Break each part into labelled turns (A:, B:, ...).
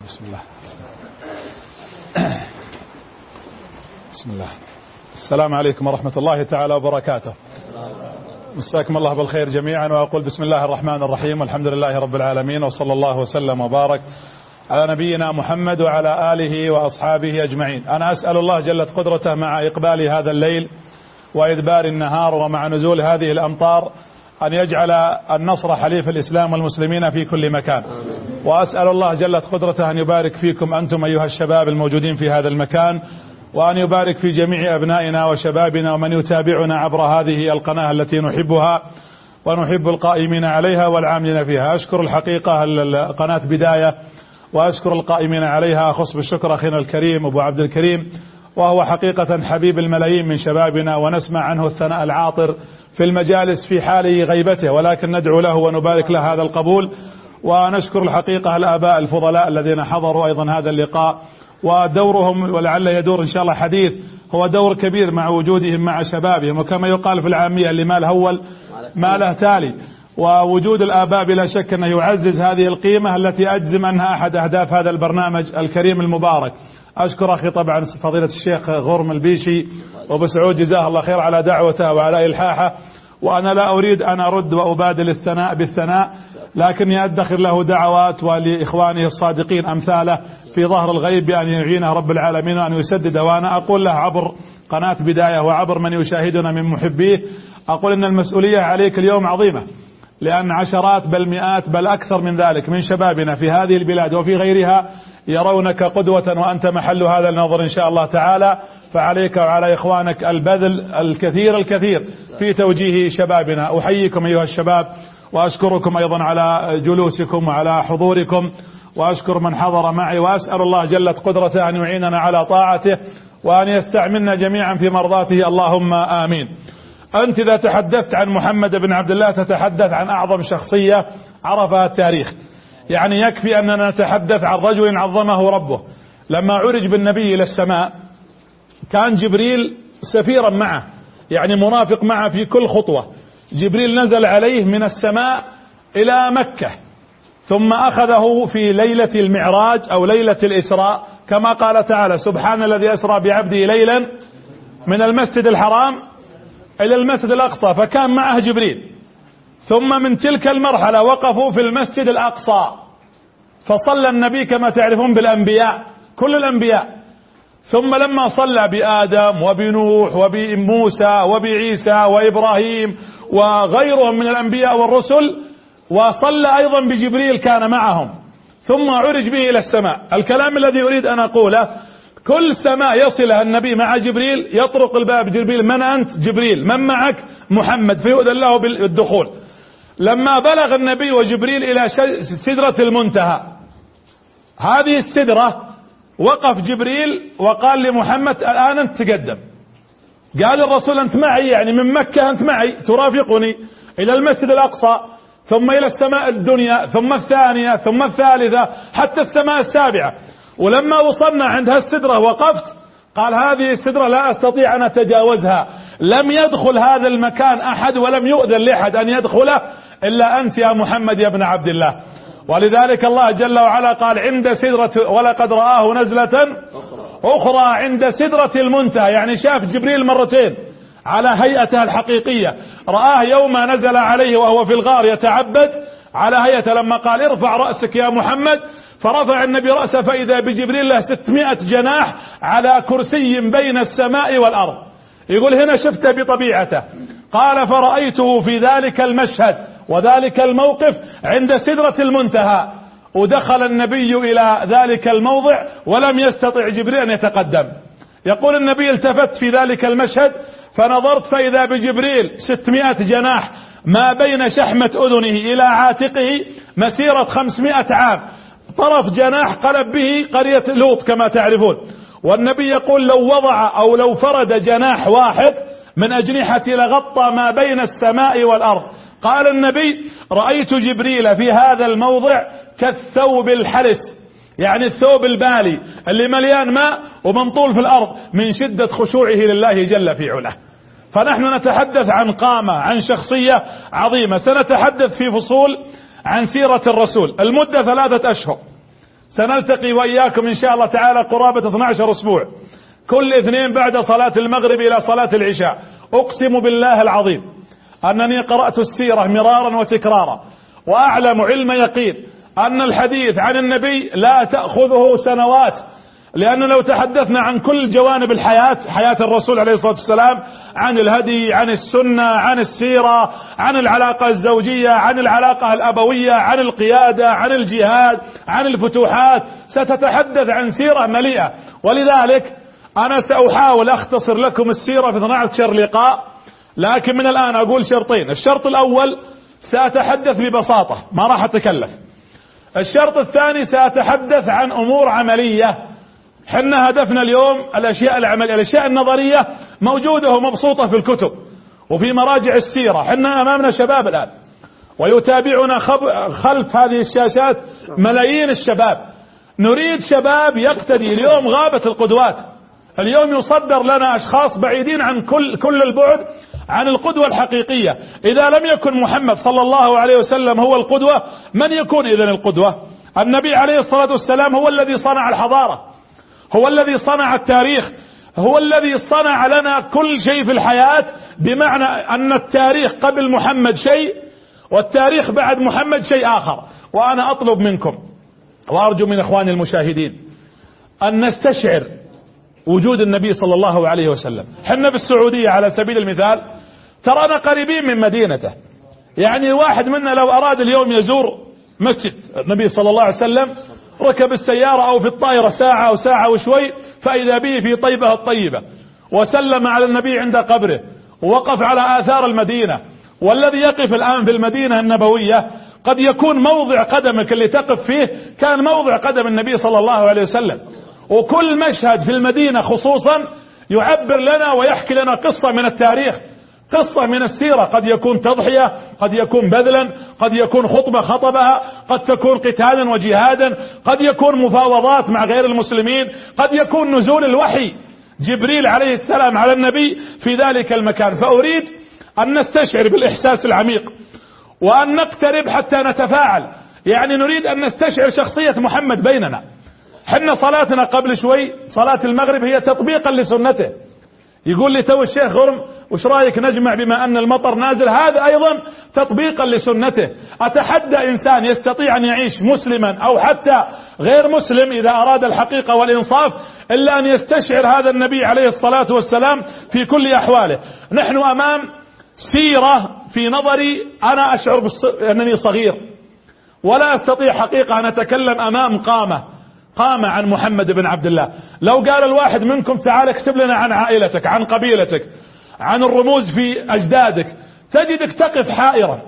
A: بسم الله. بسم الله. السلام عليكم ورحمة الله تعالى وبركاته. مساكم الله بالخير جميعا، وأقول بسم الله الرحمن الرحيم، والحمد لله رب العالمين، وصلى الله وسلم وبارك على نبينا محمد وعلى آله وأصحابه أجمعين. أنا أسأل الله جلت قدرته مع إقبال هذا الليل وإدبار النهار ومع نزول هذه الأمطار أن يجعل النصر حليف الإسلام والمسلمين في كل مكان. وأسأل الله جلت قدرته أن يبارك فيكم أنتم أيها الشباب الموجودين في هذا المكان، وأن يبارك في جميع أبنائنا وشبابنا ومن يتابعنا عبر هذه القناة التي نحبها ونحب القائمين عليها والعاملين فيها. أشكر الحقيقة قناة بداية، وأشكر القائمين عليها، أخص بالشكر أخينا الكريم أبو عبد الكريم، وهو حقيقة حبيب الملايين من شبابنا، ونسمع عنه الثناء العاطر في المجالس في حال غيبته، ولكن ندعو له ونبارك له هذا القبول. ونشكر الحقيقة الآباء الفضلاء الذين حضروا أيضا هذا اللقاء، ودورهم ولعل يدور إن شاء الله حديث هو دور كبير مع وجودهم مع شبابهم، وكما يقال في العامية اللي ما له أول ما له تالي. ووجود الآباء بلا شك أنه يعزز هذه القيمة التي أجزم أنها أحد أهداف هذا البرنامج الكريم المبارك. أشكر أخي طبعا فضيلة الشيخ غرم البيشي وابو سعود جزاه الله خير على دعوته وعلى إلحاحه، وأنا لا أريد أن أرد وأبادل الثناء بالثناء، لكني أدخر له دعوات ولإخوانه الصادقين أمثاله في ظهر الغيب بأن يعينه رب العالمين وأن يسدد. وأنا أقول له عبر قناة بداية وعبر من يشاهدنا من محبيه، أقول إن المسؤولية عليك اليوم عظيمة، لأن عشرات بل مئات بل أكثر من ذلك من شبابنا في هذه البلاد وفي غيرها يرونك قدوة، وأنت محل هذا النظر إن شاء الله تعالى. فعليك وعلى إخوانك البذل الكثير في توجيه شبابنا. أحييكم أيها الشباب، وأشكركم أيضا على جلوسكم وعلى حضوركم، وأشكر من حضر معي، وأسأل الله جلت قدرته أن يعيننا على طاعته وأن يستعملنا جميعا في مرضاته، اللهم آمين. أنت إذا تحدثت عن محمد بن عبد الله تتحدث عن أعظم شخصية عرفها التاريخ. يعني يكفي أننا نتحدث عن رجل عظمه ربه. لما عرج بالنبي إلى السماء كان جبريل سفيرا معه، يعني مرافق معه في كل خطوة. جبريل نزل عليه من السماء إلى مكة، ثم أخذه في ليلة المعراج أو ليلة الإسراء، كما قال تعالى: سبحان الذي أسرى بعبده ليلا من المسجد الحرام إلى المسجد الأقصى، فكان معه جبريل. ثم من تلك المرحلة وقفوا في المسجد الأقصى، فصلى النبي كما تعرفون بالأنبياء كل الأنبياء. ثم لما صلى بآدم وبنوح وبموسى وبعيسى وإبراهيم وغيرهم من الأنبياء والرسل، وصلى أيضا بجبريل كان معهم، ثم عرج به إلى السماء. الكلام الذي أريد أن أقوله: كل سماء يصلها النبي مع جبريل يطرق الباب جبريل: من أنت؟ جبريل. من معك؟ محمد. فيؤذن له بالدخول. لما بلغ النبي وجبريل إلى سدرة المنتهى، هذه السدرة وقف جبريل وقال لمحمد: الآن أنت تقدم. قال الرسول: أنت معي، يعني من مكة أنت معي ترافقني إلى المسجد الأقصى، ثم إلى السماء الدنيا، ثم الثانية، ثم الثالثة، حتى السماء السابعة. ولما وصلنا عند هالسدرة وقفت، قال: هذه السدرة لا أستطيع أن أتجاوزها، لم يدخل هذا المكان أحد ولم يؤذن لأحد أن يدخله إلا أنت يا محمد يا ابن عبد الله. ولذلك الله جل وعلا قال: عند سدرة ولقد رآه نزلة أخرى عند سدرة المنتهى، يعني شاف جبريل مرتين على هيئته الحقيقية. رآه يوم نزل عليه وهو في الغار يتعبد على هيئته، لما قال: ارفع رأسك يا محمد، فرفع النبي رأسه فإذا بجبريل له 600 جناح على كرسي بين السماء والأرض. يقول هنا شفته بطبيعته. قال: فرأيته في ذلك المشهد وذلك الموقف عند سدرة المنتهى، ودخل النبي إلى ذلك الموضع ولم يستطع جبريل أن يتقدم. يقول النبي: التفت في ذلك المشهد فنظرت فإذا بجبريل 600 جناح ما بين شحمة أذنه إلى عاتقه مسيرة 500 عام، طرف جناح قلب به قرية لوط كما تعرفون. والنبي يقول: لو وضع أو لو فرد جناح واحد من أجنحتي لغطى ما بين السماء والأرض. قال النبي: رأيت جبريل في هذا الموضع كالثوب الحلس، يعني الثوب البالي اللي مليان ماء ومنطول في الأرض من شدة خشوعه لله جل في علاه. فنحن نتحدث عن قامة، عن شخصية عظيمة. سنتحدث في فصول عن سيرة الرسول، المدة 3 أشهر، سنلتقي وإياكم إن شاء الله تعالى قرابة 12 أسبوع، كل اثنين بعد صلاة المغرب إلى صلاة العشاء. أقسم بالله العظيم أنني قرأت السيرة مرارا وتكرارا، وأعلم علم يقين أن الحديث عن النبي لا تأخذه سنوات، لأنه لو تحدثنا عن كل جوانب الحياة، حياة الرسول عليه الصلاة والسلام، عن الهدي، عن السنة، عن السيرة، عن العلاقة الزوجية، عن العلاقة الأبوية، عن القيادة، عن الجهاد، عن الفتوحات، ستتحدث عن سيرة مليئة. ولذلك أنا سأحاول أختصر لكم السيرة في 12 لقاء، لكن من الآن أقول شرطين. الشرط الأول سأتحدث ببساطة ما راح أتكلف. الشرط الثاني سأتحدث عن أمور عملية. حنا هدفنا اليوم الأشياء العملية، الأشياء النظرية موجودة ومبسوطة في الكتب وفي مراجع السيرة. حنا أمامنا شباب الآن ويتابعنا خلف هذه الشاشات ملايين الشباب. نريد شباب يقتدي. اليوم غابت القدوات، اليوم يصدر لنا أشخاص بعيدين عن كل البعد عن القدوة الحقيقية. إذا لم يكن محمد صلى الله عليه وسلم هو القدوة، من يكون إذن القدوة؟ النبي عليه الصلاة والسلام هو الذي صنع الحضارة، هو الذي صنع التاريخ، هو الذي صنع لنا كل شيء في الحياة، بمعنى أن التاريخ قبل محمد شيء والتاريخ بعد محمد شيء آخر. وأنا أطلب منكم وأرجو من إخواني المشاهدين أن نستشعر وجود النبي صلى الله عليه وسلم. حنا بالسعودية على سبيل المثال ترانا قريبين من مدينته، يعني الواحد منا لو أراد اليوم يزور مسجد النبي صلى الله عليه وسلم ركب السيارة أو في الطائرة ساعة أو ساعة وشوي، فإذا به في طيبة الطيبة، وسلم على النبي عند قبره، ووقف على آثار المدينة. والذي يقف الآن في المدينة النبوية قد يكون موضع قدمك اللي تقف فيه كان موضع قدم النبي صلى الله عليه وسلم. وكل مشهد في المدينة خصوصا يعبر لنا ويحكي لنا قصة من التاريخ، قصة من السيرة. قد يكون تضحية، قد يكون بذلا، قد يكون خطبة خطبها، قد تكون قتالا وجهادا، قد يكون مفاوضات مع غير المسلمين، قد يكون نزول الوحي جبريل عليه السلام على النبي في ذلك المكان. فأريد أن نستشعر بالإحساس العميق وأن نقترب حتى نتفاعل. يعني نريد أن نستشعر شخصية محمد بيننا. حنا صلاتنا قبل شوي صلاة المغرب هي تطبيقا لسنته. يقول لي تو الشيخ غرم وش رايك نجمع بما أن المطر نازل؟ هذا أيضا تطبيقا لسنته. أتحدى إنسان يستطيع أن يعيش مسلما أو حتى غير مسلم إذا أراد الحقيقة والإنصاف إلا أن يستشعر هذا النبي عليه الصلاة والسلام في كل أحواله. نحن أمام سيرة في نظري أنا أشعر أنني صغير ولا أستطيع حقيقة أن أتكلم أمام قامة عن محمد بن عبد الله. لو قال الواحد منكم تعال اكتب لنا عن عائلتك، عن قبيلتك، عن الرموز في أجدادك، تجدك تقف حائرا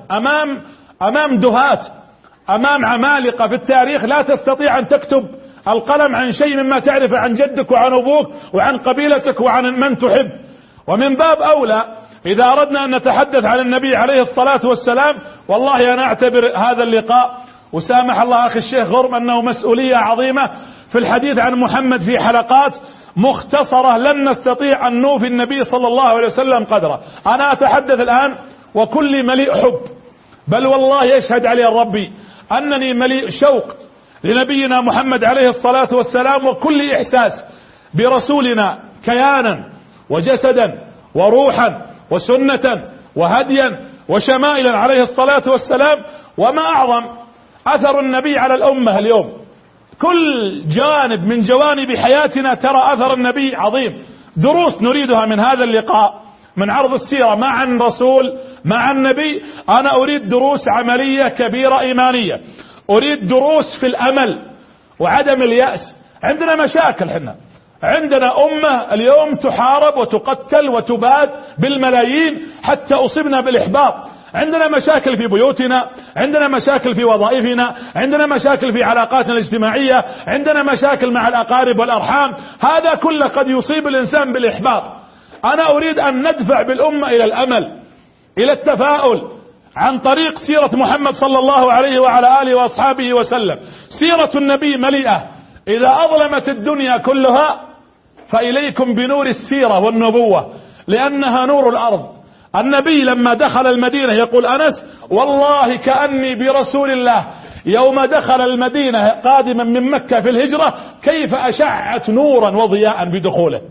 A: أمام دهات، أمام عمالقة في التاريخ لا تستطيع أن تكتب القلم عن شيء مما تعرف عن جدك وعن أبوك وعن قبيلتك وعن من تحب. ومن باب أولى إذا أردنا أن نتحدث عن النبي عليه الصلاة والسلام. والله أنا أعتبر هذا اللقاء، وسامح الله أخي الشيخ غرم، أنه مسؤولية عظيمة في الحديث عن محمد في حلقات مختصرة لن نستطيع أن نوفي النبي صلى الله عليه وسلم قدره. أنا أتحدث الآن وكل مليء حب، بل والله يشهد علي ربي أنني مليء شوق لنبينا محمد عليه الصلاة والسلام، وكل إحساس برسولنا كيانا وجسدا وروحا وسنة وهديا وشمائلا عليه الصلاة والسلام. وما أعظم أثر النبي على الأمة اليوم. كل جانب من جوانب حياتنا ترى أثر النبي عظيم. دروس نريدها من هذا اللقاء، من عرض السيرة مع الرسول مع النبي. أنا أريد دروس عملية كبيرة إيمانية، أريد دروس في الأمل وعدم اليأس. عندنا مشاكل، حنا عندنا أمة اليوم تحارب وتقتل وتباد بالملايين حتى أصبنا بالإحباط. عندنا مشاكل في بيوتنا، عندنا مشاكل في وظائفنا، عندنا مشاكل في علاقاتنا الاجتماعية، عندنا مشاكل مع الأقارب والأرحام. هذا كله قد يصيب الإنسان بالإحباط. أنا أريد أن ندفع بالأمة إلى الأمل، إلى التفاؤل عن طريق سيرة محمد صلى الله عليه وعلى آله وأصحابه وسلم. سيرة النبي مليئة. إذا أظلمت الدنيا كلها فإليكم بنور السيرة والنبوة، لأنها نور الأرض. النبي لما دخل المدينة يقول أنس والله كأني برسول الله يوم دخل المدينة قادما من مكة في الهجرة كيف أشعت نورا وضياء بدخوله.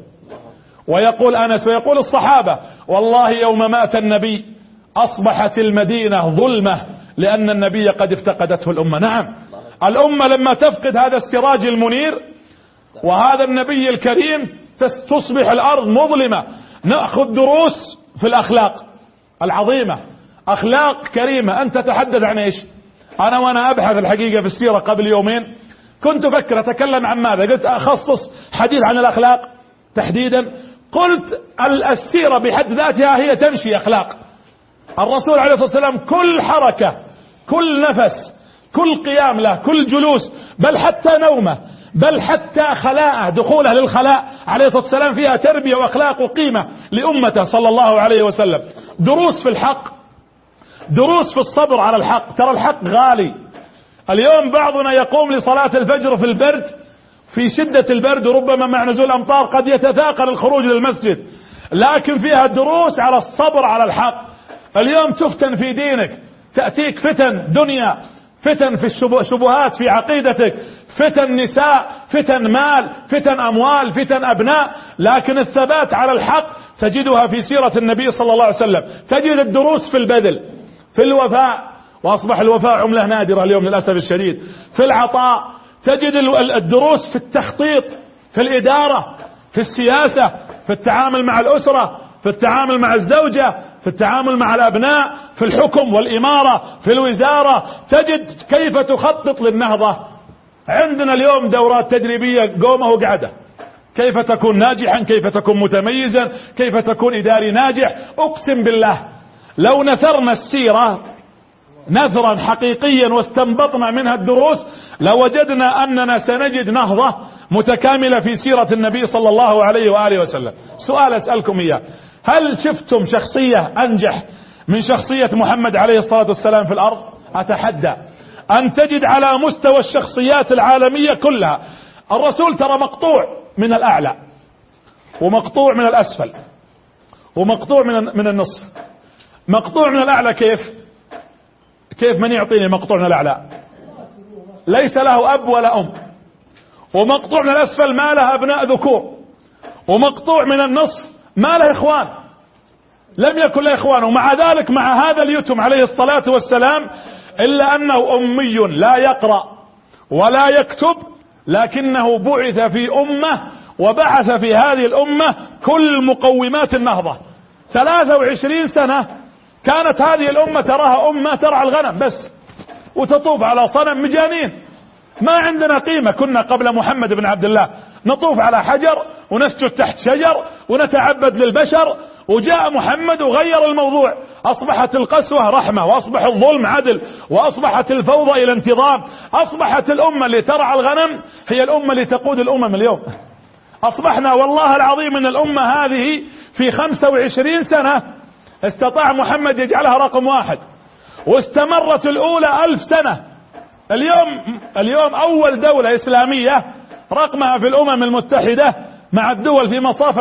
A: ويقول أنس ويقول الصحابة والله يوم مات النبي أصبحت المدينة ظلمة لأن النبي قد افتقدته الأمة. نعم، الأمة لما تفقد هذا السراج المنير وهذا النبي الكريم تصبح الأرض مظلمة. نأخذ دروس في الأخلاق العظيمة، أخلاق كريمة. أنت تتحدث عن إيش؟ أنا وأنا أبحث الحقيقة في السيرة قبل يومين كنت أفكر أتكلم عن ماذا، قلت أخصص حديث عن الأخلاق تحديدا. قلت السيرة بحد ذاتها هي تمشي أخلاق. الرسول عليه الصلاة والسلام كل حركة، كل نفس، كل قيام له، كل جلوس، بل حتى نومه، بل حتى خلاءه، دخوله للخلاء عليه الصلاة والسلام فيها تربية وأخلاق وقيمة لأمته صلى الله عليه وسلم. دروس في الحق، دروس في الصبر على الحق. ترى الحق غالي. اليوم بعضنا يقوم لصلاة الفجر في البرد، في شدة البرد وربما مع نزول الأمطار قد يتثاقل الخروج للمسجد، لكن فيها دروس على الصبر على الحق. اليوم تفتن في دينك، تأتيك فتن دنيا، فتن في الشبهات في عقيدتك، فتن نساء، فتن مال، فتن أموال، فتن أبناء، لكن الثبات على الحق تجدها في سيرة النبي صلى الله عليه وسلم. تجد الدروس في البذل، في الوفاء، وأصبح الوفاء عملة نادرة اليوم للأسف الشديد. في العطاء تجد الدروس في التخطيط، في الإدارة، في السياسة، في التعامل مع الأسرة، في التعامل مع الزوجة، في التعامل مع الأبناء، في الحكم والإمارة، في الوزارة. تجد كيف تخطط للنهضة. عندنا اليوم دورات تدريبية قومة وقعدة، كيف تكون ناجحا، كيف تكون متميزا، كيف تكون إداري ناجح. أقسم بالله لو نثرنا السيرة نثرا حقيقيا واستنبطنا منها الدروس لوجدنا أننا سنجد نهضة متكاملة في سيرة النبي صلى الله عليه وآله وسلم. سؤال أسألكم إياه، هل شفتم شخصية أنجح من شخصية محمد عليه الصلاة والسلام في الأرض؟ أتحدى أن تجد على مستوى الشخصيات العالمية كلها. الرسول ترى مقطوع من الأعلى ومقطوع من الأسفل ومقطوع من النصف. مقطوع من الأعلى كيف من يعطيني مقطوع من الأعلى؟ ليس له أب ولا أم. ومقطوع من الأسفل ما له أبناء ذكور. ومقطوع من النصف ما له إخوان، لم يكن له إخوان. ومع ذلك مع هذا اليتم عليه الصلاة والسلام إلا أنه أمي لا يقرأ ولا يكتب، لكنه بعث في أمة وبعث في هذه الأمة كل مقومات النهضة. 23 سنة كانت هذه الأمة تراها أمة ترعى الغنم بس وتطوف على صنم مجانين، ما عندنا قيمة. كنا قبل محمد بن عبد الله نطوف على حجر ونسجد تحت شجر ونتعبد للبشر، وجاء محمد وغير الموضوع. أصبحت القسوة رحمة، وأصبح الظلم عدل، وأصبحت الفوضى إلى انتظام. أصبحت الأمة اللي ترعى الغنم هي الأمة اللي تقود الأمم اليوم. أصبحنا والله العظيم من الأمة هذه في 25 سنة استطاع محمد يجعلها رقم 1، واستمرت الأولى 1000 سنة. اليوم أول دولة إسلامية رقمها في الأمم المتحدة مع الدول في مصافة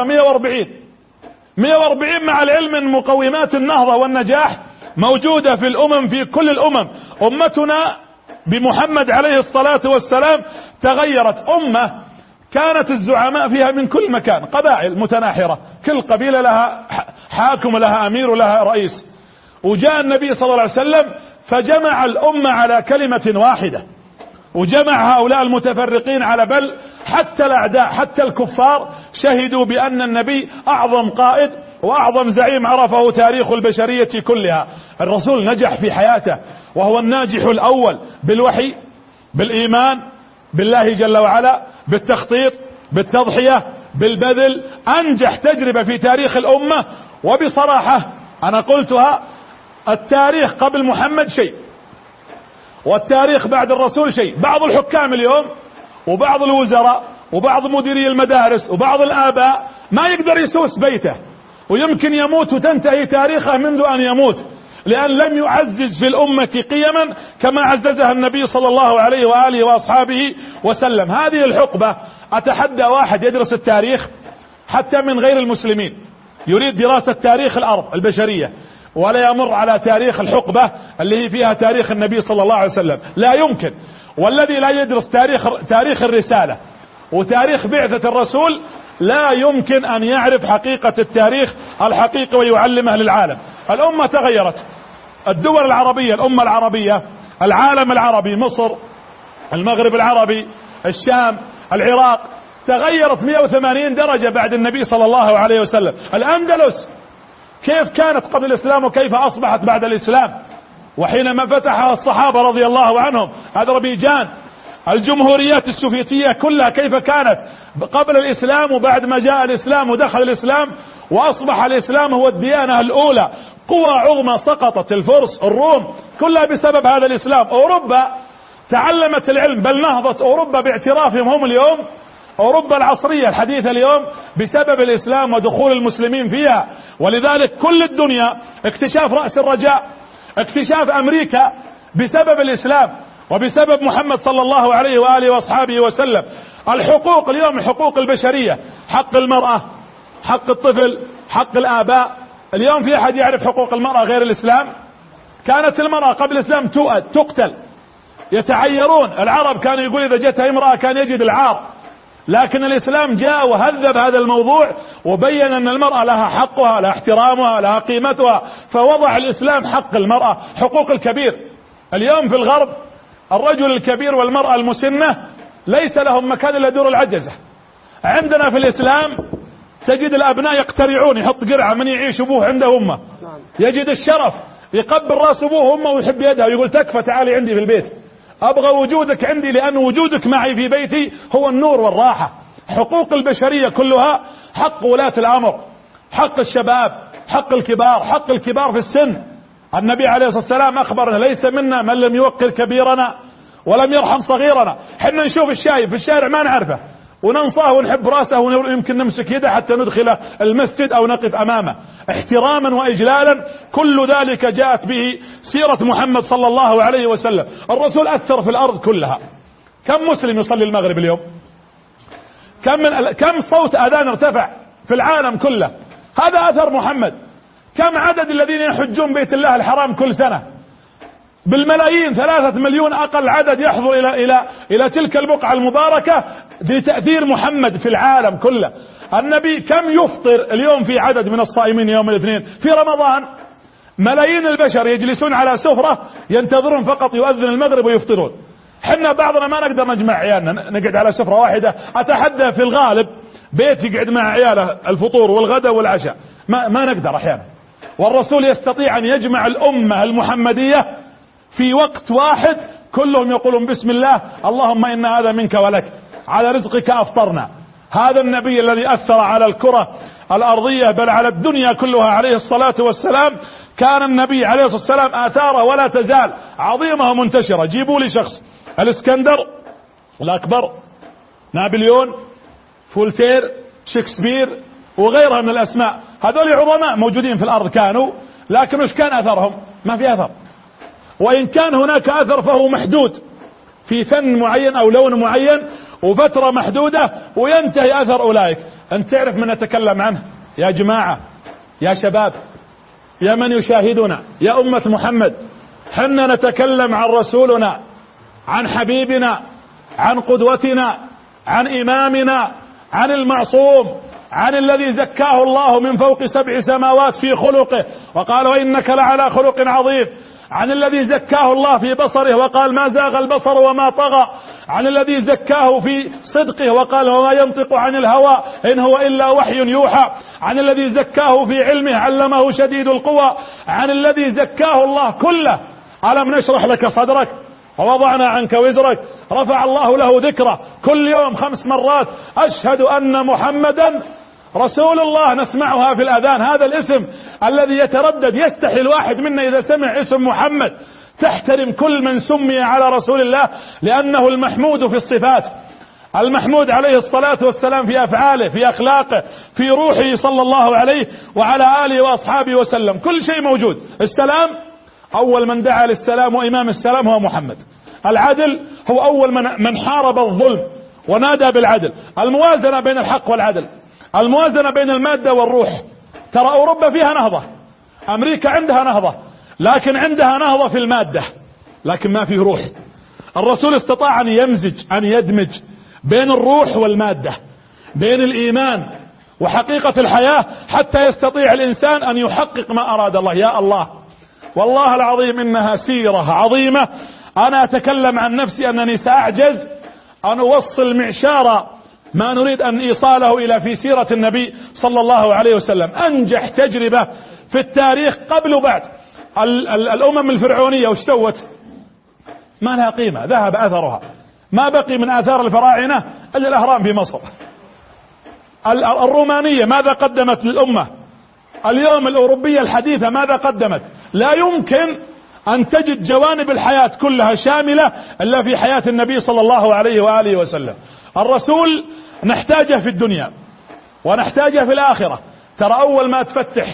A: 140 مع العلم من مقومات النهضة والنجاح موجودة في الأمم، في كل الأمم. أمتنا بمحمد عليه الصلاة والسلام تغيرت. أمة كانت الزعماء فيها من كل مكان، قبائل متناحرة، كل قبيلة لها حاكم ولها أمير ولها رئيس. وجاء النبي صلى الله عليه وسلم فجمع الأمة على كلمة واحدة، وجمع هؤلاء المتفرقين على بل حتى الأعداء حتى الكفار شهدوا بأن النبي أعظم قائد وأعظم زعيم عرفه تاريخ البشرية كلها. الرسول نجح في حياته وهو الناجح الأول بالوحي، بالإيمان بالله جل وعلا، بالتخطيط، بالتضحية، بالبذل. أنجح تجربة في تاريخ الأمة. وبصراحة أنا قلتها، التاريخ قبل محمد شيء والتاريخ بعد الرسول شيء. بعض الحكام اليوم وبعض الوزراء وبعض مديري المدارس وبعض الآباء ما يقدر يسوس بيته، ويمكن يموت وتنتهي تاريخه منذ أن يموت، لأن لم يعزز في الأمة قيما كما عززها النبي صلى الله عليه وآله وأصحابه وسلم. هذه الحقبة أتحدى واحد يدرس التاريخ حتى من غير المسلمين، يريد دراسة تاريخ الأرض البشرية، ولا يمر على تاريخ الحقبة اللي هي فيها تاريخ النبي صلى الله عليه وسلم، لا يمكن. والذي لا يدرس تاريخ الرسالة وتاريخ بعثة الرسول لا يمكن أن يعرف حقيقة التاريخ الحقيقي ويعلمه للعالم. الأمة تغيرت، الدول العربية، الأمة العربية، العالم العربي، مصر، المغرب العربي، الشام، العراق، تغيرت 180 درجة بعد النبي صلى الله عليه وسلم. الأندلس كيف كانت قبل الإسلام وكيف أصبحت بعد الإسلام، وحينما فتحها الصحابة رضي الله عنهم. أذربيجان، الجمهوريات السوفيتية كلها كيف كانت قبل الإسلام وبعد ما جاء الإسلام ودخل الإسلام وأصبح الإسلام هو الديانة الأولى. قوى عظمى سقطت، الفرس، الروم، كلها بسبب هذا الإسلام. أوروبا تعلمت العلم، بل نهضت أوروبا باعترافهم هم اليوم، أوروبا العصرية الحديثة اليوم، بسبب الإسلام ودخول المسلمين فيها. ولذلك كل الدنيا اكتشاف رأس الرجاء، اكتشاف أمريكا بسبب الإسلام وبسبب محمد صلى الله عليه وآله وأصحابه وسلم. الحقوق اليوم، الحقوق البشرية، حق المرأة، حق الطفل، حق الآباء. اليوم في أحد يعرف حقوق المرأة غير الإسلام؟ كانت المرأة قبل الإسلام تقتل، يتعيرون. العرب كانوا يقول إذا جتها امرأة كان يجد العار، لكن الإسلام جاء وهذب هذا الموضوع وبين أن المرأة لها حقها، لها احترامها، لها قيمتها. فوضع الإسلام حق المرأة، حقوق الكبير. اليوم في الغرب الرجل الكبير والمرأة المسنة ليس لهم مكان إلا دور العجزة. عندنا في الإسلام تجد الأبناء يقترعون، يحط قرعة من يعيش أبوه عنده أمه، يجد الشرف يقبل راس أبوه أمه ويحب يدها ويقول تكفى تعالي عندي في البيت، أبغى وجودك عندي لأن وجودك معي في بيتي هو النور والراحة. حقوق البشرية كلها حق ولاة الأمر، حق الشباب، حق الكبار، حق الكبار في السن. النبي عليه الصلاة والسلام أخبرنا ليس منا من لم يوقر كبيرنا ولم يرحم صغيرنا. حنا نشوف الشايب في الشارع ما نعرفه وننصاه ونحب راسه ويمكن نمسك يده حتى ندخله المسجد أو نقف أمامه احتراما وإجلالا. كل ذلك جاءت به سيرة محمد صلى الله عليه وسلم. الرسول أثر في الأرض كلها. كم مسلم يصلي المغرب اليوم؟ كم صوت أذان ارتفع في العالم كله؟ هذا أثر محمد. كم عدد الذين يحجون بيت الله الحرام كل سنة؟ بالملايين، 3 مليون أقل عدد يحضر إلى تلك البقعة المباركة بتأثير محمد في العالم كله. النبي كم يفطر اليوم في عدد من الصائمين يوم الاثنين في رمضان؟ ملايين البشر يجلسون على سفرة ينتظرون فقط يؤذن المغرب ويفطرون. حنا بعضنا ما نقدر نجمع عيالنا نقعد على سفرة واحدة. أتحدى في الغالب بيت يقعد مع عياله الفطور والغداء والعشاء ما نقدر أحيانا. والرسول يستطيع أن يجمع الأمة المحمدية في وقت واحد كلهم يقولون بسم الله اللهم إن هذا منك ولك على رزقك أفطرنا. هذا النبي الذي أثر على الكرة الأرضية بل على الدنيا كلها عليه الصلاة والسلام. كان النبي عليه الصلاة والسلام آثاره ولا تزال عظيمة ومنتشرة. جيبوا لي شخص، الإسكندر الأكبر، نابليون، فولتير، شكسبير وغيرها من الأسماء. هذول عظماء موجودين في الأرض كانوا، لكن وش كان أثرهم؟ ما في أثر. وإن كان هناك أثر فهو محدود في فن معين أو لون معين وفترة محدودة وينتهي أثر أولئك. أنت تعرف من نتكلم عنه يا جماعة، يا شباب، يا من يشاهدنا، يا أمة محمد؟ حنا نتكلم عن رسولنا، عن حبيبنا، عن قدوتنا، عن إمامنا، عن المعصوم، عن الذي زكاه الله من فوق 7 سماوات في خلقه وقال وإنك لعلى خلق عظيم، عن الذي زكاه الله في بصره وقال ما زاغ البصر وما طغى، عن الذي زكاه في صدقه وقال وما ينطق عن الهوى إن هو إلا وحي يوحى، عن الذي زكاه في علمه علمه شديد القوى، عن الذي زكاه الله كله. ألم نشرح لك صدرك ووضعنا عنك وزرك، رفع الله له ذكره. كل يوم 5 مرات أشهد أن محمدا رسول الله نسمعها في الأذان. هذا الاسم الذي يتردد يستحي الواحد منا إذا سمع اسم محمد. تحترم كل من سمي على رسول الله لأنه المحمود في الصفات، المحمود عليه الصلاة والسلام في أفعاله، في أخلاقه، في روحه صلى الله عليه وعلى آله وأصحابه وسلم. كل شيء موجود. السلام، أول من دعا للسلام وإمام السلام هو محمد. العدل هو أول من حارب الظلم ونادى بالعدل. الموازنة بين الحق والعدل، الموازنة بين المادة والروح. ترى أوروبا فيها نهضة، أمريكا عندها نهضة، لكن عندها نهضة في المادة لكن ما فيه روح. الرسول استطاع أن يدمج بين الروح والمادة، بين الإيمان وحقيقة الحياة، حتى يستطيع الإنسان أن يحقق ما أراد الله. يا الله والله العظيم إنها سيرة عظيمة. أنا أتكلم عن نفسي أنني سأعجز أن أوصل معشار ما نريد أن إيصاله إلى في سيرة النبي صلى الله عليه وسلم. أنجح تجربة في التاريخ قبل وبعد. الأمم الفرعونية وش سوت؟ ما لها قيمة، ذهب أثرها، ما بقي من آثار الفراعنة إلا الأهرام في مصر. الرومانية ماذا قدمت للأمة؟ اليوم الأوروبية الحديثة ماذا قدمت؟ لا يمكن أن تجد جوانب الحياة كلها شاملة إلا في حياة النبي صلى الله عليه وآله وسلم. الرسول نحتاجه في الدنيا ونحتاجه في الآخرة. ترى أول ما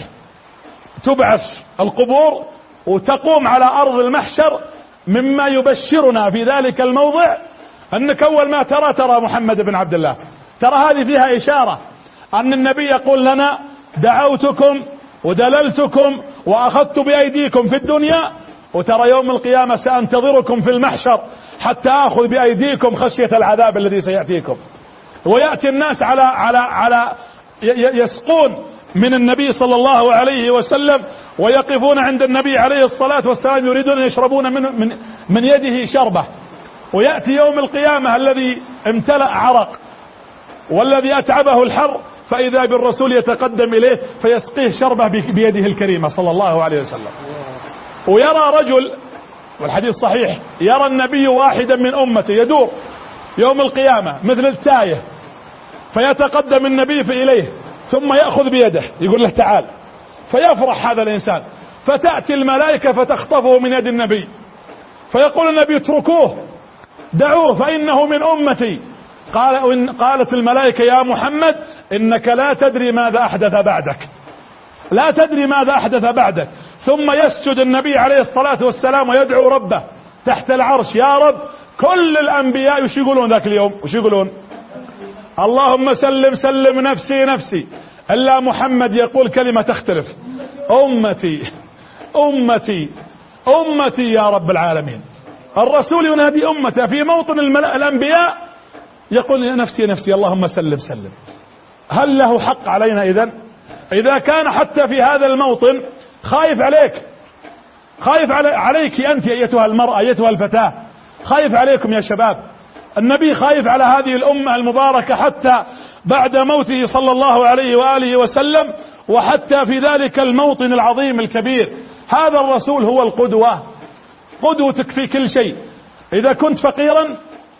A: تبعث القبور وتقوم على أرض المحشر، مما يبشرنا في ذلك الموضع أنك أول ما ترى محمد بن عبد الله. ترى هذه فيها إشارة أن النبي يقول لنا دعوتكم ودللتكم وأخذت بأيديكم في الدنيا، وترى يوم القيامة سأنتظركم في المحشر حتى أخذ بأيديكم خشية العذاب الذي سيأتيكم. ويأتي الناس على يسقون من النبي صلى الله عليه وسلم ويقفون عند النبي عليه الصلاة والسلام يريدون أن يشربون من يده شربة. ويأتي يوم القيامة الذي امتلأ عرق والذي أتعبه الحر، فإذا بالرسول يتقدم إليه فيسقيه شربة بيده الكريمة صلى الله عليه وسلم. ويرى رجل، والحديث صحيح، يرى النبي واحدا من أمته يدور يوم القيامة مثل التايه، فيتقدم النبي إليه ثم يأخذ بيده يقول له تعال، فيفرح هذا الإنسان، فتأتي الملائكة فتخطفه من يد النبي، فيقول النبي اتركوه دعوه فإنه من أمتي. قالت الملائكة يا محمد إنك لا تدري ماذا أحدث بعدك، لا تدري ماذا أحدث بعدك. ثم يسجد النبي عليه الصلاة والسلام ويدعو ربه تحت العرش، يا رب كل الأنبياء وش يقولون ذاك اليوم؟ وش يقولون؟ اللهم سلم سلم نفسي نفسي، إلا محمد يقول كلمة تختلف، أمتي أمتي أمتي يا رب العالمين. الرسول ينادي أمته في موطن الأنبياء يقول نفسي نفسي اللهم سلم سلم. هل له حق علينا إذا كان حتى في هذا الموطن خايف عليك، خايف عليك أنت أيتها المرأة أيتها الفتاة، خايف عليكم يا شباب. النبي خايف على هذه الأمة المباركة حتى بعد موته صلى الله عليه وآله وسلم، وحتى في ذلك الموطن العظيم الكبير. هذا الرسول هو القدوة، قدوتك في كل شيء. إذا كنت فقيرا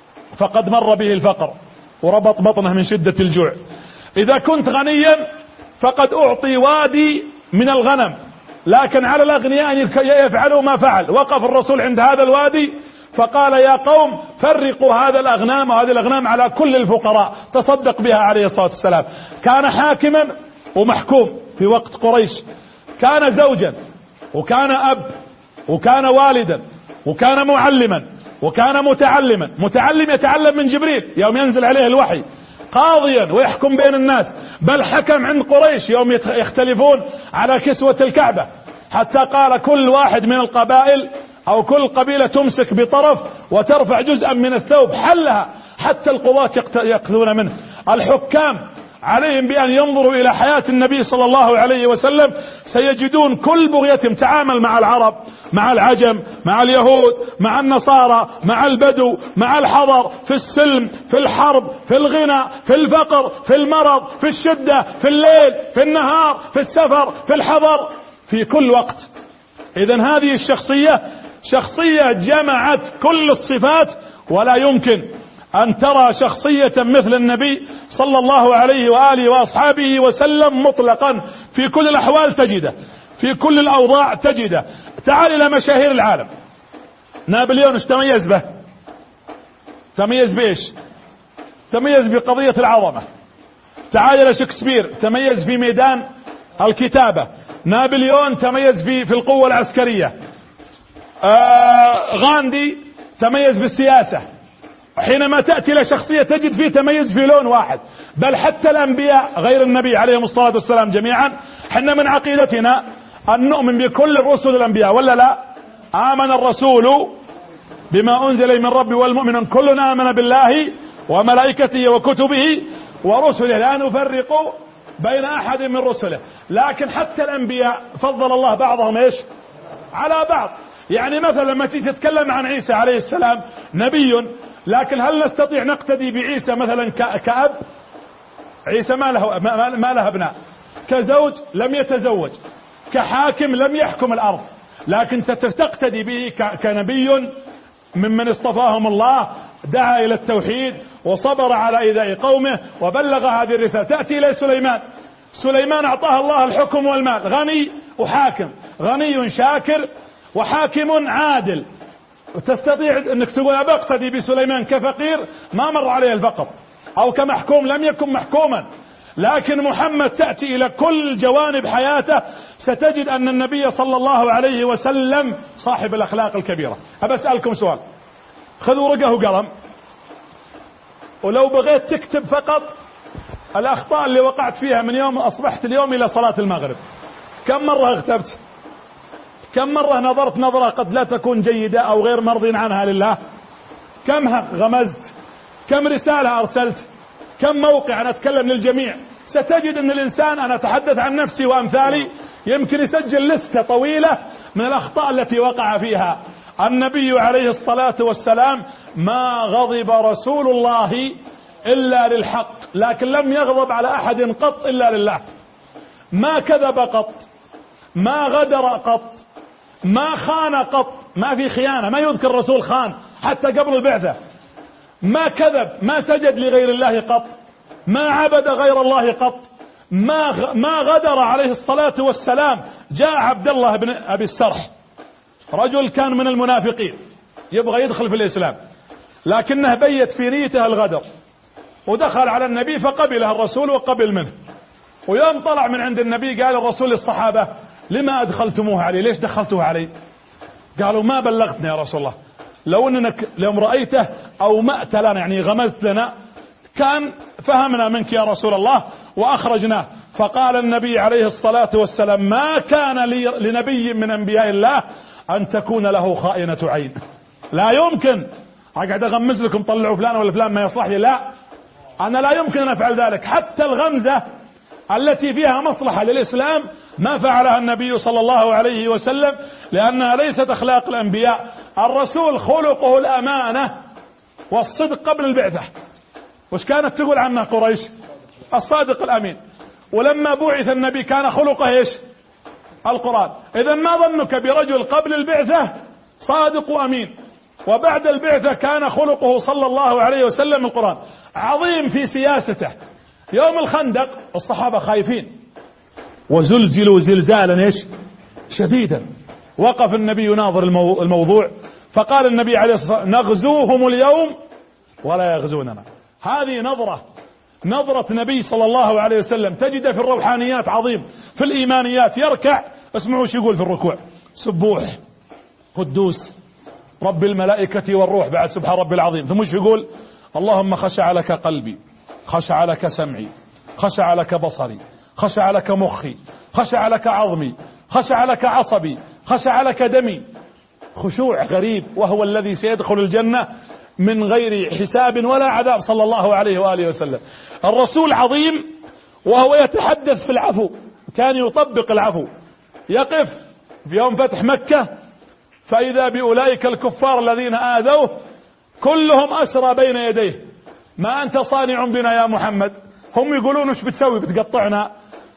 A: فقد مر به الفقر وربط بطنه من شدة الجوع، إذا كنت غنيا فقد أعطي وادي من الغنم، لكن على الأغنياء أن يفعلوا ما فعل. وقف الرسول عند هذا الوادي فقال يا قوم فرقوا هذه الأغنام على كل الفقراء، تصدق بها عليه الصلاة والسلام. كان حاكما ومحكوم في وقت قريش، كان زوجا وكان أب وكان والدا وكان معلما وكان متعلما. متعلم يتعلم من جبريل يوم ينزل عليه الوحي، قاضيا ويحكم بين الناس، بل حكم عند قريش يوم يختلفون على كسوة الكعبة، حتى قال كل واحد من القبائل أو كل قبيلة تمسك بطرف وترفع جزءا من الثوب حلها، حتى القضاة يأخذون منه. الحكام عليهم بأن ينظروا إلى حياة النبي صلى الله عليه وسلم، سيجدون كل بغيتهم تعامل مع العرب، مع العجم، مع اليهود، مع النصارى، مع البدو، مع الحضر، في السلم، في الحرب، في الغنى، في الفقر، في المرض، في الشدة، في الليل، في النهار، في السفر، في الحضر، في كل وقت. إذن هذه الشخصية شخصية جمعت كل الصفات، ولا يمكن أن ترى شخصية مثل النبي صلى الله عليه وآله وأصحابه وسلم مطلقا، في كل الأحوال تجده، في كل الأوضاع تجده. تعال إلى مشاهير العالم. نابليون ايش تميز به؟ تميز بإيش؟ تميز بقضية العظمة. تعال إلى شكسبير، تميز في ميدان الكتابة. نابليون تميز في القوة العسكرية. غاندي تميز بالسياسة. حينما تأتي إلى شخصية تجد فيه تميز في لون واحد. بل حتى الأنبياء غير النبي عليهم الصلاة والسلام جميعا، حنا من عقيدتنا أن نؤمن بكل الرسل الأنبياء ولا لا؟ آمن الرسول بما أنزل من ربه والمؤمنون كل آمن بالله وملائكته وكتبه ورسله لا نفرق بين أحد من رسله. لكن حتى الأنبياء فضل الله بعضهم إيش على بعض. يعني مثلا لما تيجي تتكلم عن عيسى عليه السلام نبي، لكن هل نستطيع نقتدي بعيسى مثلا كأب؟ عيسى ما له ابناء، كزوج لم يتزوج، كحاكم لم يحكم الأرض، لكن تقتدي به كنبي ممن اصطفاهم الله، دعا إلى التوحيد وصبر على إيذاء قومه وبلغ هذه الرسالة. تأتي إلى سليمان أعطاه الله الحكم والمال، غني وحاكم، غني شاكر وحاكم عادل. تستطيع أنك تقول أقتدي بسليمان كفقير ما مر عليه الفقر، أو كمحكوم لم يكن محكوما. لكن محمد تأتي إلى كل جوانب حياته ستجد أن النبي صلى الله عليه وسلم صاحب الأخلاق الكبيرة. أسألكم سؤال، خذوا ورقة وقلم، ولو بغيت تكتب فقط الأخطاء اللي وقعت فيها من يوم أصبحت اليوم إلى صلاة المغرب. كم مرة اغتبت؟ كم مرة نظرت نظرة قد لا تكون جيدة أو غير مرضي عنها لله؟ كم غمزت؟ كم رسالة أرسلت؟ كم موقع؟ أنا أتكلم للجميع. ستجد أن الإنسان، أنا أتحدث عن نفسي وأمثالي، يمكن يسجل لستة طويلة من الأخطاء التي وقع فيها. النبي عليه الصلاة والسلام ما غضب رسول الله إلا للحق، لكن لم يغضب على أحد قط إلا لله. ما كذب قط، ما غدر قط، ما خان قط، ما في خيانة، ما يذكر الرسول خان حتى قبل البعثة. ما كذب، ما سجد لغير الله قط، ما عبد غير الله قط، ما غدر عليه الصلاة والسلام. جاء عبد الله بن أبي السرح، رجل كان من المنافقين يبغى يدخل في الإسلام، لكنه بيت في نيته الغدر، ودخل على النبي فقبله الرسول وقبل منه. ويوم طلع من عند النبي قال الرسول للصحابة: لما أدخلتموه علي؟ ليش دخلتوه علي؟ قالوا: ما بلغتنا يا رسول الله، لو أنك لو رأيته أو مأت لنا، يعني غمزت لنا، كان فهمنا منك يا رسول الله وأخرجناه. فقال النبي عليه الصلاة والسلام: ما كان لنبي من أنبياء الله أن تكون له خائنة عين. لا يمكن أقعد أغمز لكم طلعوا فلان ولا فلان ما يصلح لي، لا، أنا لا يمكن أن أفعل ذلك. حتى الغمزة التي فيها مصلحة للإسلام ما فعلها النبي صلى الله عليه وسلم، لأنها ليست أخلاق الأنبياء. الرسول خلقه الأمانة والصدق قبل البعثة. وش كانت تقول عنه قريش؟ الصادق الأمين. ولما بعث النبي كان خلقه ايش؟ القرآن. إذا ما ظنك برجل قبل البعثة صادق وأمين، وبعد البعثة كان خلقه صلى الله عليه وسلم القرآن. عظيم في سياسته. يوم الخندق الصحابة خايفين وزلزلوا زلزالا ايش؟ شديدا. وقف النبي يناظر الموضوع، فقال النبي عليه الصلاة والسلام: نغزوهم اليوم ولا يغزوننا. هذه نظرة نبي صلى الله عليه وسلم. تجد في الروحانيات عظيم، في الإيمانيات يركع، اسمعوا شو يقول في الركوع: سبوح قدوس رب الملائكة والروح، بعد سبحان ربي العظيم. ثم شو يقول؟ اللهم خشع لك قلبي، خشع لك سمعي، خشع لك بصري، خشع لك مخي، خشع لك عظمي، خشع لك عصبي، خشع لك دمي. خشوع غريب، وهو الذي سيدخل الجنة من غير حساب ولا عذاب صلى الله عليه وآله وسلم. الرسول عظيم وهو يتحدث في العفو، كان يطبق العفو. يقف في يوم فتح مكة فإذا بأولئك الكفار الذين آذوه كلهم أسرى بين يديه: ما أنت صانع بنا يا محمد؟ هم يقولون: وش بتسوي؟ بتقطعنا؟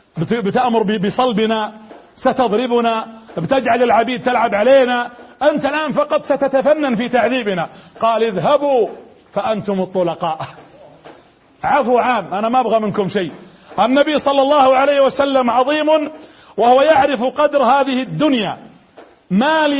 A: بتأمر بصلبنا؟ ستضربنا؟ بتجعل العبيد تلعب علينا؟ أنت الآن فقط ستتفنن في تعذيبنا. قال: اذهبوا فأنتم الطلقاء. عفو عام، أنا ما أبغى منكم شيء. النبي صلى الله عليه وسلم عظيم وهو يعرف قدر هذه الدنيا. مالي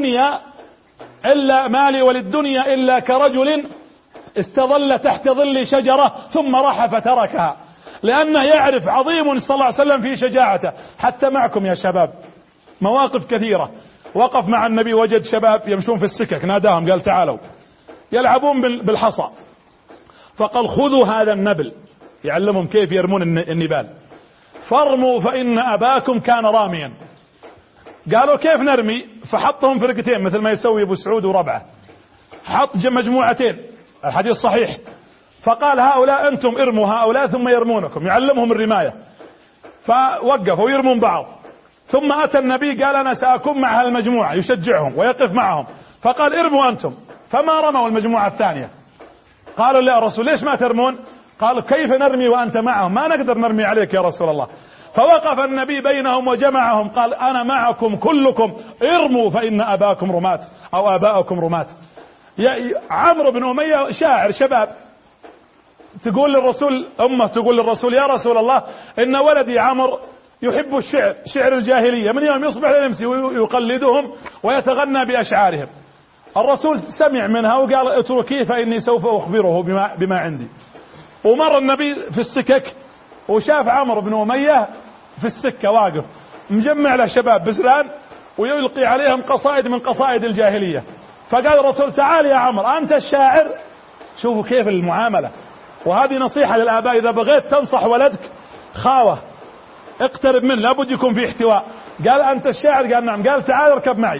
A: وللدنيا إلا كرجل استظل تحت ظل شجرة ثم راح فتركها. لأنه يعرف عظيم صلى الله عليه وسلم في شجاعته. حتى معكم يا شباب مواقف كثيرة. وقف مع النبي وجد شباب يمشون في السكك، ناداهم قال: تعالوا، يلعبون بالحصى، فقال: خذوا هذا النبل، يعلمهم كيف يرمون النبال، فارموا فإن أباكم كان راميا. قالوا كيف نرمي؟ فحطهم فرقتين مثل ما يسوي ابو سعود وربعه، حط مجموعتين، الحديث صحيح. فقال هؤلاء انتم ارموا هؤلاء ثم يرمونكم، يعلمهم الرماية. فوقفوا يرمون بعض، ثم اتى النبي قال انا ساكون مع هالمجموعة يشجعهم ويقف معهم، فقال ارموا انتم، فما رموا المجموعة الثانية. قالوا يا رسول ليش ما ترمون؟ قالوا كيف نرمي وانت معهم؟ ما نقدر نرمي عليك يا رسول الله. فوقف النبي بينهم وجمعهم، قال انا معكم كلكم ارموا فان اباكم رماة او اباءكم رماة. عمرو بن أمية شاعر شباب، تقول للرسول امه تقول للرسول يا رسول الله ان ولدي عمرو يحب الشعر، شعر الجاهلية، من يوم يصبح ليمسي يقلدهم ويتغنى بأشعارهم. الرسول سمع منها وقال اتركيه فإني سوف أخبره بما عندي. ومر النبي في السكك وشاف عمرو بن أمية في السكة واقف مجمع له شباب بزلان ويلقي عليهم قصائد من قصائد الجاهلية. فقال الرسول تعال يا عمرو أنت الشاعر. شوفوا كيف المعاملة. وهذه نصيحة للآباء، إذا بغيت تنصح ولدك خاوة اقترب منه، لابد يكون في احتواء. قال أنت الشاعر؟ قال نعم. قال تعال اركب معي.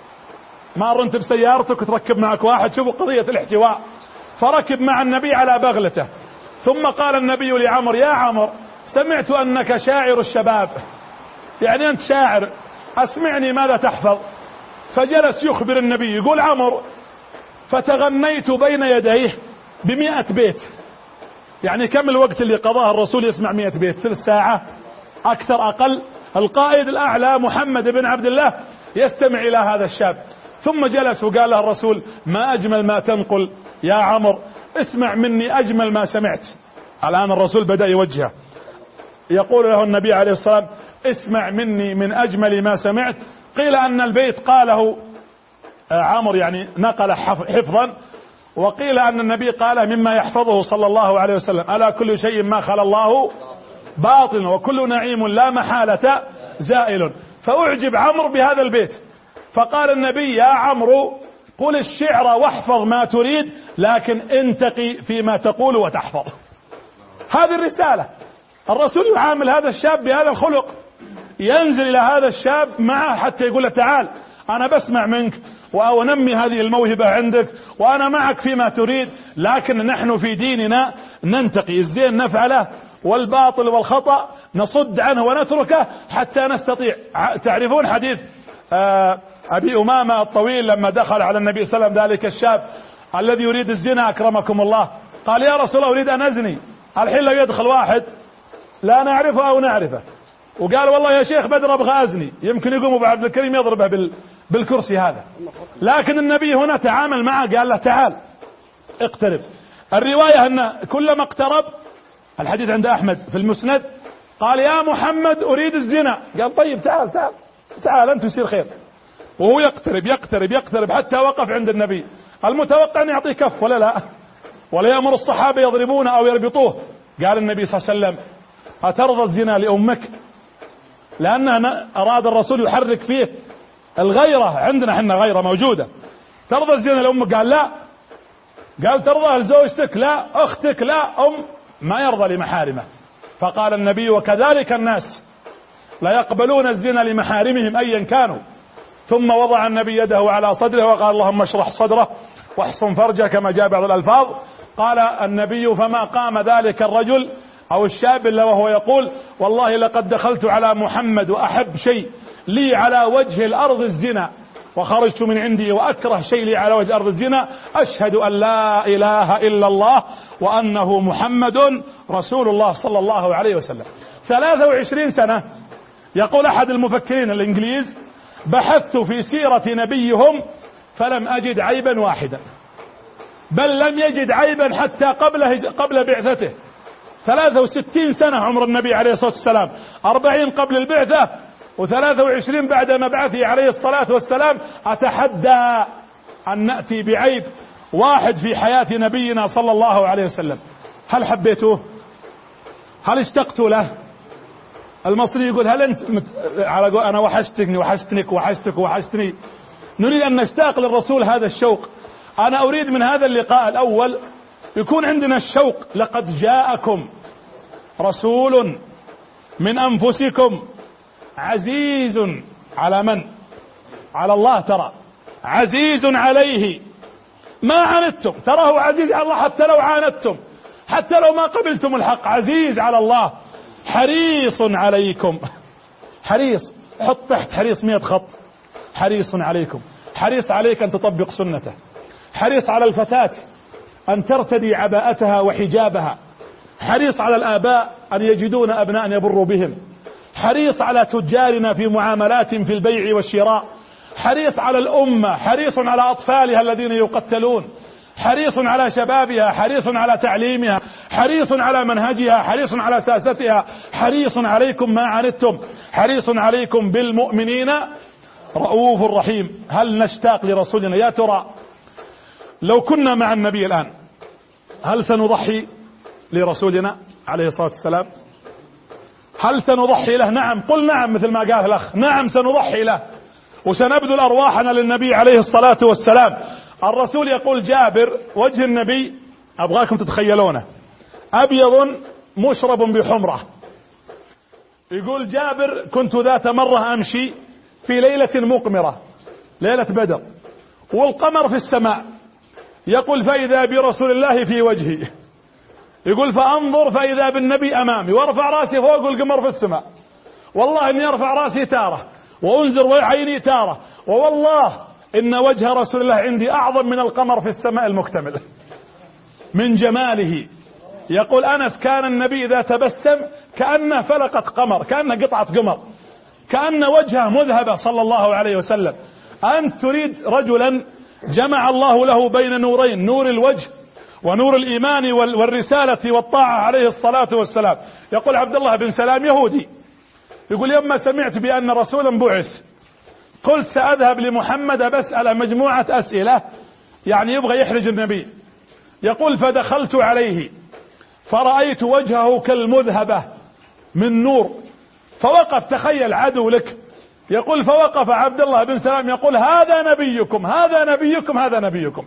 A: مر انت بسيارتك وتركب معك واحد. شوفوا قضية الاحتواء. فركب مع النبي على بغلته، ثم قال النبي لعمر يا عمر سمعت أنك شاعر الشباب، يعني أنت شاعر، أسمعني ماذا تحفظ. فجلس يخبر النبي. يقول عمر فتغنيت بين يديه ب100 بيت. يعني كم الوقت اللي قضاه الرسول يسمع 100 بيت؟ 3 ساعة أكثر أقل. القائد الأعلى محمد بن عبد الله يستمع إلى هذا الشاب. ثم جلس وقال له الرسول ما أجمل ما تنقل يا عمر، اسمع مني أجمل ما سمعت. الآن الرسول بدأ يوجهه، يقول له النبي عليه الصلاة والسلام اسمع مني من أجمل ما سمعت. قيل أن البيت قاله عمر يعني نقل حفظا، وقيل أن النبي قال مما يحفظه صلى الله عليه وسلم ألا كل شيء ما خلا الله باطل وكل نعيم لا محالة زائل. فأعجب عمرو بهذا البيت، فقال النبي يا عمرو قل الشعر واحفظ ما تريد لكن انتقي فيما تقول وتحفظ. هذه الرسالة. الرسول يعامل هذا الشاب بهذا الخلق، ينزل إلى هذا الشاب معه حتى يقول له تعال أنا بسمع منك وأنمي هذه الموهبة عندك وأنا معك فيما تريد، لكن نحن في ديننا ننتقي، الزين نفعله والباطل والخطأ نصد عنه ونتركه حتى نستطيع. تعرفون حديث أبي أمامة الطويل لما دخل على النبي صلى الله عليه وسلم ذلك الشاب الذي يريد الزنا أكرمكم الله، قال يا رسول الله أريد أن أزني. الحين لو يدخل واحد لا نعرفه أو نعرفه وقال والله يا شيخ بدر أبغى أزني، يمكن يقوم أبو عبد الكريم يضربه بالكرسي هذا. لكن النبي هنا تعامل معه، قال له تعال اقترب. الرواية أن كلما اقترب، الحديث عند أحمد في المسند، قال يا محمد أريد الزنا. قال طيب تعال تعال تعال أنت يصير خير. وهو يقترب يقترب يقترب حتى وقف عند النبي. المتوقع أن يعطيه كف ولا لا، ولا يأمر الصحابة يضربونه أو يربطوه. قال النبي صلى الله عليه وسلم أترضى الزنا لأمك؟ لأنه أراد الرسول يحرك فيه الغيرة. عندنا حنا غيرة موجودة. ترضى الزنا لأمك؟ قال لا. قال ترضى لزوجتك؟ لا. أختك؟ لا. ما يرضى لمحارمه. فقال النبي وكذلك الناس لا يقبلون الزنا لمحارمهم أيا كانوا. ثم وضع النبي يده على صدره وقال اللهم اشرح صدره واحصن فرجه كما جاء بعض الألفاظ. قال النبي فما قام ذلك الرجل أو الشاب إلا وهو يقول والله لقد دخلت على محمد وأحب شيء لي على وجه الأرض الزنا وخرجت من عندي وأكره شيء لي على وجه الأرض الزنا، أشهد أن لا إله إلا الله وأنه محمد رسول الله صلى الله عليه وسلم. 23 سنة. يقول أحد المفكرين الإنجليز بحثت في سيرة نبيهم فلم أجد عيبا واحدا، بل لم يجد عيبا حتى قبل بعثته. 63 سنة عمر النبي عليه الصلاة والسلام، 40 قبل البعثة و23 بعد مبعثه عليه الصلاة والسلام. أتحدى أن نأتي بعيب واحد في حياة نبينا صلى الله عليه وسلم. هل حبيتوه؟ هل اشتقتوا له؟ المصري يقول هل أنت على أنا وحشتني وحشتنك وحشتك وحشتني. نريد أن نشتاق للرسول هذا الشوق. أنا أريد من هذا اللقاء الأول يكون عندنا الشوق. لقد جاءكم رسول من أنفسكم عزيز على من على الله ترى عزيز عليه ما عنتم، تراه عزيز على الله حتى لو عاندتم، حتى لو ما قبلتم الحق، عزيز على الله حريص عليكم. حريص، حط تحت حريص 100 خط. حريص عليكم، حريص عليك أن تطبق سنته، حريص على الفتاة أن ترتدي عباءتها وحجابها، حريص على الآباء أن يجدون أبناء يبروا بهم، حريص على تجارنا في معاملات في البيع والشراء، حريص على الأمة، حريص على أطفالها الذين يقتلون، حريص على شبابها، حريص على تعليمها، حريص على منهجها، حريص على ساستها، حريص عليكم ما عنتم، حريص عليكم بالمؤمنين رؤوف رحيم. هل نشتاق لرسولنا؟ يا ترى لو كنا مع النبي الآن هل سنضحي لرسولنا عليه الصلاة والسلام؟ هل سنضحي له؟ نعم، قل نعم مثل ما قال الأخ، نعم سنضحي له وسنبذل أرواحنا للنبي عليه الصلاة والسلام. الرسول يقول جابر وجه النبي أبغاكم تتخيلونه أبيض مشرب بحمرة. يقول جابر كنت ذات مرة أمشي في ليلة مقمرة، ليلة بدر، والقمر في السماء، يقول فإذا برسول الله في وجهي، يقول فأنظر فإذا بالنبي أمامي، وارفع راسي فوق والقمر في السماء، والله إني أرفع راسي تارة وأنزر عيني تارة، ووالله إن وجه رسول الله عندي أعظم من القمر في السماء المكتمل من جماله. يقول أنس كان النبي إذا تبسم كأنه فلقة قمر، كأنه قطعة قمر، كأن وجهه مذهبة صلى الله عليه وسلم. أنت تريد رجلا جمع الله له بين نورين، نور الوجه ونور الإيمان والرسالة والطاعة عليه الصلاة والسلام. يقول عبد الله بن سلام يهودي، يقول يوم سمعت بأن رسولا بعث قلت سأذهب لمحمد بسأل مجموعة أسئلة، يعني يبغى يحرج النبي. يقول فدخلت عليه فرأيت وجهه كالمذهبة من نور، فوقف، تخيل عدو لك، يقول فوقف عبد الله بن سلام يقول هذا نبيكم هذا نبيكم هذا نبيكم،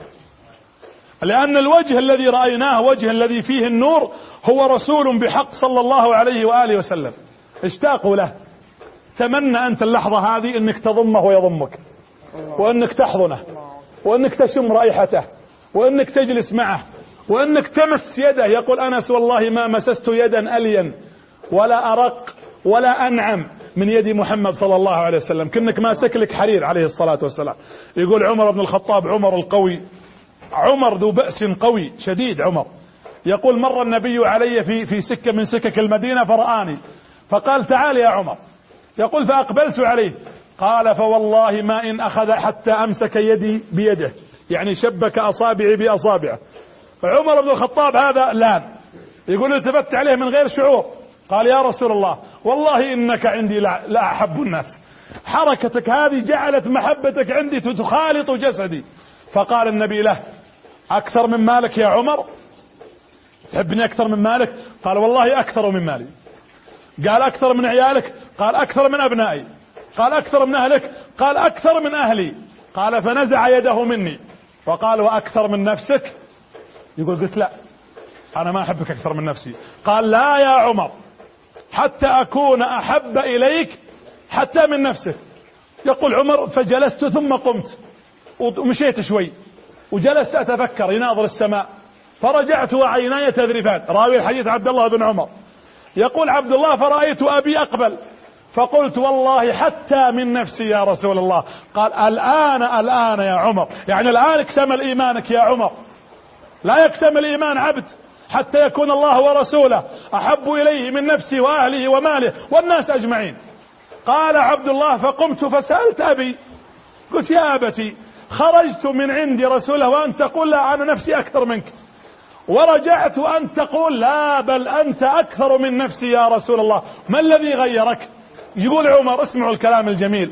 A: لأن الوجه الذي رأيناه وجه الذي فيه النور هو رسول بحق صلى الله عليه وآله وسلم. اشتاقوا له. تمنى أنت اللحظة هذه أنك تضمه ويضمك، وأنك تحضنه، وأنك تشم رائحته، وأنك تجلس معه، وأنك تمس يده. يقول أنس والله ما مسست يدا ألين ولا أرق ولا أنعم من يد محمد صلى الله عليه وسلم، كأنك ماسك لك حرير عليه الصلاة والسلام. يقول عمر بن الخطاب، عمر القوي، عمر ذو بأس قوي شديد عمر، يقول مر النبي علي في سكة من سكك المدينة فرآني فقال تعال يا عمر، يقول فأقبلت عليه قال فوالله ما إن أخذ حتى أمسك يدي بيده، يعني شبك أصابعي بأصابعه. عمر بن الخطاب هذا لان، يقول التفت عليه من غير شعور، قال يا رسول الله والله إنك عندي لا أحب الناس، حركتك هذه جعلت محبتك عندي تخالط جسدي. فقال النبي له أكثر من مالك يا عمر؟ تحبني أكثر من مالك؟ قال والله أكثر من مالي. قال أكثر من عيالك؟ قال أكثر من أبنائي. قال أكثر من أهلك؟ قال أكثر من أهلي. قال فنزع يده مني وقال وأكثر من نفسك؟ يقول قلت لا أنا ما أحبك أكثر من نفسي. قال لا يا عمر حتى أكون أحب إليك حتى من نفسك. يقول عمر فجلست ثم قمت ومشيت شوي وجلست أتفكر يناظر السماء، فرجعت وعيناي تذرفان. راوي الحديث عبد الله بن عمر، يقول عبد الله فرأيت أبي أقبل فقلت والله حتى من نفسي يا رسول الله. قال الآن يا عمر، يعني الآن اكتمل إيمانك يا عمر. لا يكتمل إيمان عبد حتى يكون الله ورسوله أحب إليه من نفسه وأهله وماله والناس أجمعين. قال عبد الله فقمت فسألت أبي، قلت يا أبتي خرجت من عند رسوله وأنت تقول لا أنا نفسي أكثر منك، ورجعت وأنت تقول لا بل أنت أكثر من نفسي يا رسول الله، ما الذي غيرك؟ يقول عمر اسمعوا الكلام الجميل،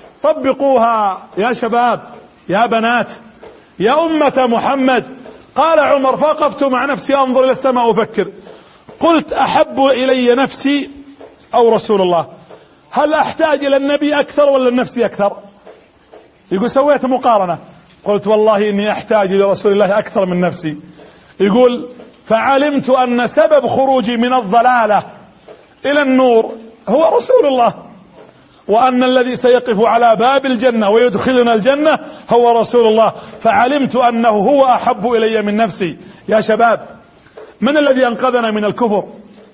A: طبقوها يا شباب يا بنات يا أمة محمد. قال عمر فوقفت مع نفسي أنظر إلى السماء وأفكر، قلت أحب إلي نفسي أو رسول الله؟ هل أحتاج إلى النبي أكثر ولا النفسي أكثر؟ يقول سويت مقارنة، قلت والله إني أحتاج إلى رسول الله أكثر من نفسي. يقول فعلمت أن سبب خروجي من الضلالة إلى النور هو رسول الله، وأن الذي سيقف على باب الجنة ويدخلنا الجنة هو رسول الله، فعلمت أنه هو أحب إلي من نفسي. يا شباب، من الذي أنقذنا من الكفر؟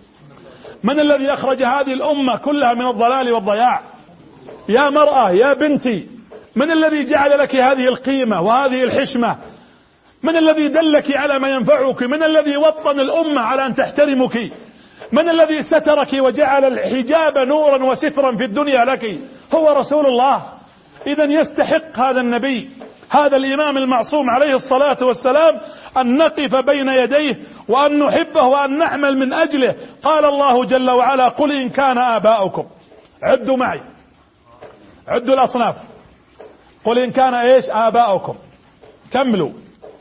A: من الذي أخرج هذه الأمة كلها من الضلال والضياع؟ يا مرأة، يا بنتي، من الذي جعل لك هذه القيمة وهذه الحشمة؟ من الذي دلك على ما ينفعك؟ من الذي وطن الأمة على أن تحترمك؟ من الذي سترك وجعل الحجاب نورا وسترا في الدنيا لك؟ هو رسول الله. إذا يستحق هذا النبي، هذا الإمام المعصوم عليه الصلاة والسلام، أن نقف بين يديه وأن نحبه وأن نعمل من أجله. قال الله جل وعلا: قل إن كان آباؤكم، عدوا معي، عدوا الأصناف. قل إن كان إيش؟ آباؤكم، كملوا،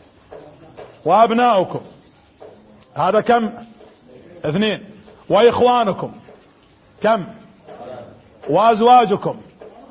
A: وأبناؤكم، هذا كم؟ 2. وإخوانكم، كم؟ وأزواجكم،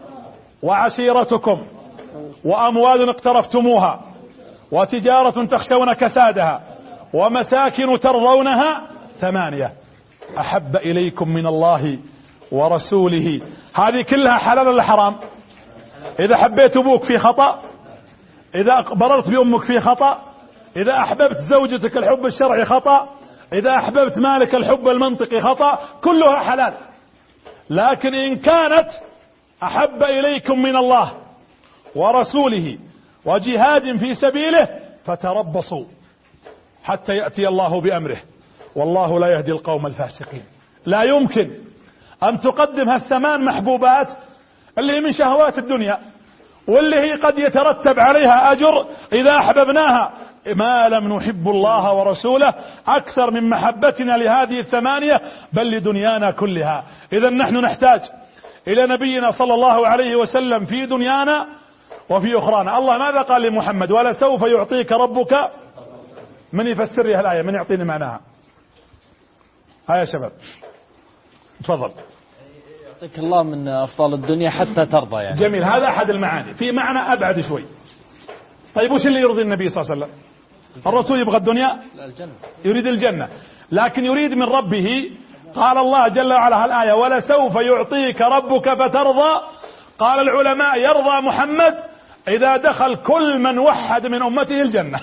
A: وعشيرتكم، وأموال اقترفتموها، وتجارة تخشون كسادها، ومساكن ترضونها 8 أحب إليكم من الله ورسوله. هذه كلها حلال ولا حرام؟ إذا حبيت أبوك في خطأ، إذا بررت بأمك في خطأ، إذا أحببت زوجتك الحب الشرعي خطأ، إذا أحببت مالك الحب المنطقي خطأ، كلها حلال. لكن إن كانت أحب إليكم من الله ورسوله وجهاد في سبيله فتربصوا حتى يأتي الله بأمره، والله لا يهدي القوم الفاسقين. لا يمكن أن تقدم هالثمان محبوبات اللي هي من شهوات الدنيا، واللي هي قد يترتب عليها أجر إذا أحببناها، ما لم نحب الله ورسوله أكثر من محبتنا لهذه 8، بل لدنيانا كلها. إذا نحن نحتاج إلى نبينا صلى الله عليه وسلم في دنيانا وفي أخرانا. الله ماذا قال لمحمد؟ ولسوف يعطيك ربك. من يفسر لي الآية؟ من يعطيني معناها؟ هيا يا شباب تفضل.
B: يعطيك الله من أفضل الدنيا حتى ترضى يعني.
A: جميل، هذا أحد المعاني. في معنى أبعد شوي. طيب وش اللي يرضي النبي صلى الله عليه وسلم؟ الرسول يبغى الدنيا؟
B: الجنة.
A: يريد الجنة، لكن يريد من ربه. قال الله جل وعلا الآية: ولسوف يعطيك ربك فترضى. قال العلماء: يرضى محمد إذا دخل كل من وحد من أمته الجنة.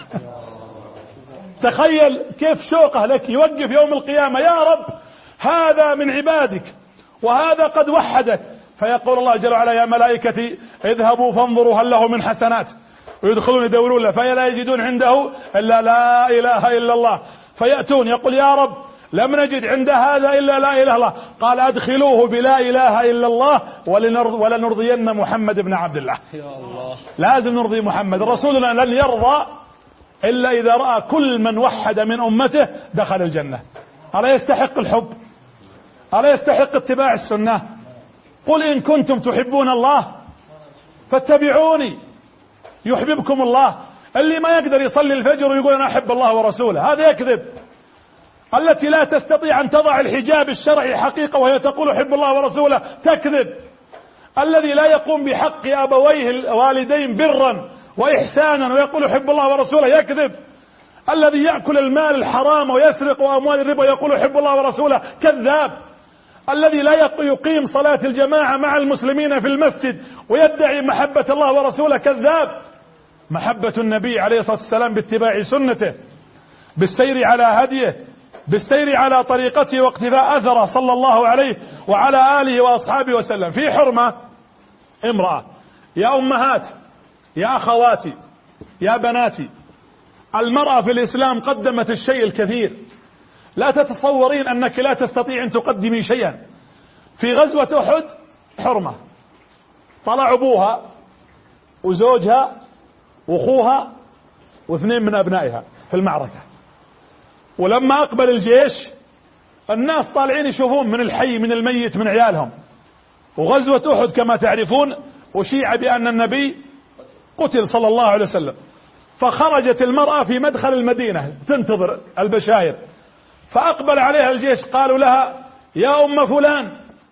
A: تخيل كيف شوقه لك، يوقف يوم القيامة: يا رب هذا من عبادك وهذا قد وحدك، فيقول الله جل وعلا: يا ملائكتي اذهبوا فانظروا هل له من حسنات، ويدخلون يدورون له فلا يجدون عنده إلا لا إله إلا الله، فيأتون يقول: يا رب لم نجد عند هذا إلا لا إله إلا الله. قال: أدخلوه بلا إله إلا الله ولنرضين محمد بن عبد الله. لازم نرضي محمد. رسولنا لن يرضى إلا إذا رأى كل من وحد من أمته دخل الجنة. ألا يستحق الحب؟ ألا يستحق اتباع السنة؟ قل إن كنتم تحبون الله فاتبعوني يحببكم الله. اللي ما يقدر يصلي الفجر ويقول أنا أحب الله ورسوله هذا يكذب. التي لا تستطيع أن تضع الحجاب الشرعي حقيقة وهي تقول أحب الله ورسوله تكذب. الذي لا يقوم بحق أبويه الوالدين برا وإحسانا ويقول أحب الله ورسوله يكذب. الذي يأكل المال الحرام ويسرق أموال الربا يقول أحب الله ورسوله كذاب. الذي لا يقيم صلاة الجماعة مع المسلمين في المسجد ويدعي محبة الله ورسوله كذاب. محبة النبي عليه الصلاة والسلام باتباع سنته، بالسير على هديه، بالسير على طريقته واقتفاء أثره صلى الله عليه وعلى آله وأصحابه وسلم. في حرمة امرأة، يا أمهات، يا أخواتي، يا بناتي، المرأة في الإسلام قدمت الشيء الكثير. لا تتصورين أنك لا تستطيع أن تقدمي شيئا. في غزوة أحد حرمة، طلع أبوها وزوجها وأخوها واثنين من أبنائها في المعركة، ولما أقبل الجيش الناس طالعين يشوفون من الحي من الميت من عيالهم. وغزوة أحد كما تعرفون أشيع بأن النبي قتل صلى الله عليه وسلم، فخرجت المرأة في مدخل المدينة تنتظر البشائر، فأقبل عليها الجيش قالوا لها: يا أم فلان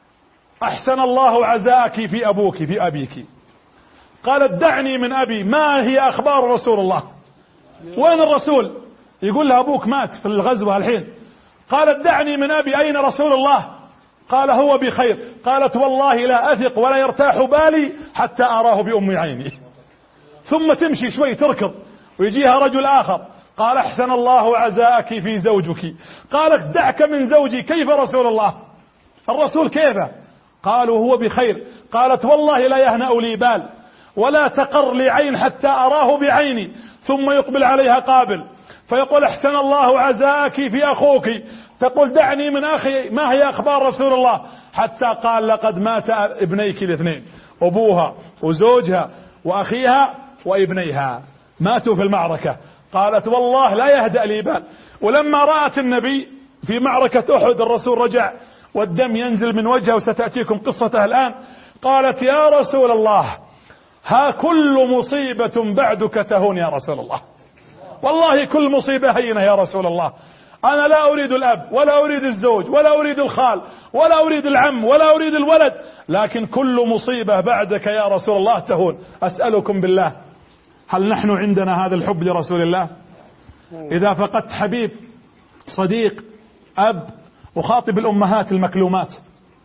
A: أحسن الله عزاءك في أبوك في أبيك. قالت: دعني من أبي، ما هي أخبار رسول الله؟ وين الرسول؟ يقول لها أبوك مات في الغزوة الحين. قالت: دعني من أبي، أين رسول الله؟ قال هو بخير. قالت والله لا أثق ولا يرتاح بالي حتى أراه بأم عيني. ثم تمشي شوي تركض ويجيها رجل آخر، قال أحسن الله عزاءك في زوجك. قالت دعك من زوجي، كيف رسول الله؟ الرسول كيفه؟ قالوا هو بخير. قالت والله لا يهنأ لي بال ولا تقر لي عين حتى أراه بعيني. ثم يقبل عليها قابل فيقول أحسن الله عزاءك في أخوك. تقول دعني من أخي، ما هي أخبار رسول الله؟ حتى قال لقد مات ابنيك الاثنين، أبوها وزوجها وأخيها وابنيها ماتوا في المعركة. قالت والله لا يهدأ لي بال. ولما رأت النبي في معركة أحد الرسول رجع والدم ينزل من وجهه وستأتيكم قصته الآن، قالت يا رسول الله ها كل مصيبة بعدك تهون يا رسول الله، والله كل مصيبة هينة يا رسول الله. أنا لا أريد الأب ولا أريد الزوج ولا أريد الخال ولا أريد العم ولا أريد الولد، لكن كل مصيبة بعدك يا رسول الله تهون. أسألكم بالله، هل نحن عندنا هذا الحب لرسول الله؟ إذا فقدت حبيب صديق أب، أخاطب الأمهات المكلومات،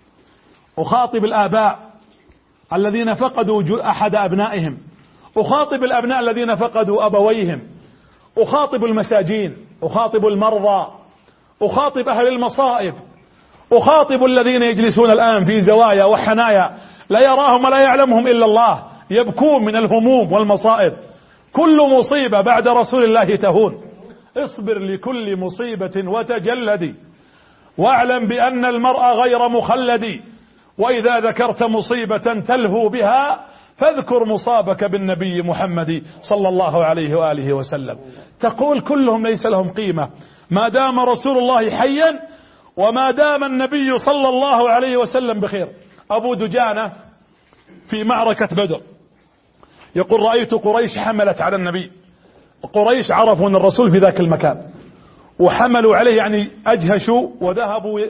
A: أخاطب الآباء الذين فقدوا أحد أبنائهم، أخاطب الأبناء الذين فقدوا أبويهم، أخاطب المساجين، أخاطب المرضى، أخاطب أهل المصائب، أخاطب الذين يجلسون الآن في زوايا وحنايا لا يراهم ولا يعلمهم إلا الله، يبكون من الهموم والمصائب. كل مصيبة بعد رسول الله تهون. اصبر لكل مصيبة وتجلدي، واعلم بأن المرء غير مخلد، وإذا ذكرت مصيبة تلهو بها فاذكر مصابك بالنبي محمد صلى الله عليه وآله وسلم. تقول كلهم ليس لهم قيمة ما دام رسول الله حيا وما دام النبي صلى الله عليه وسلم بخير. أبو دجانة في معركة بدر يقول رأيت قريش حملت على النبي، قريش عرفوا أن الرسول في ذاك المكان وحملوا عليه، يعني أجهشوا وذهبوا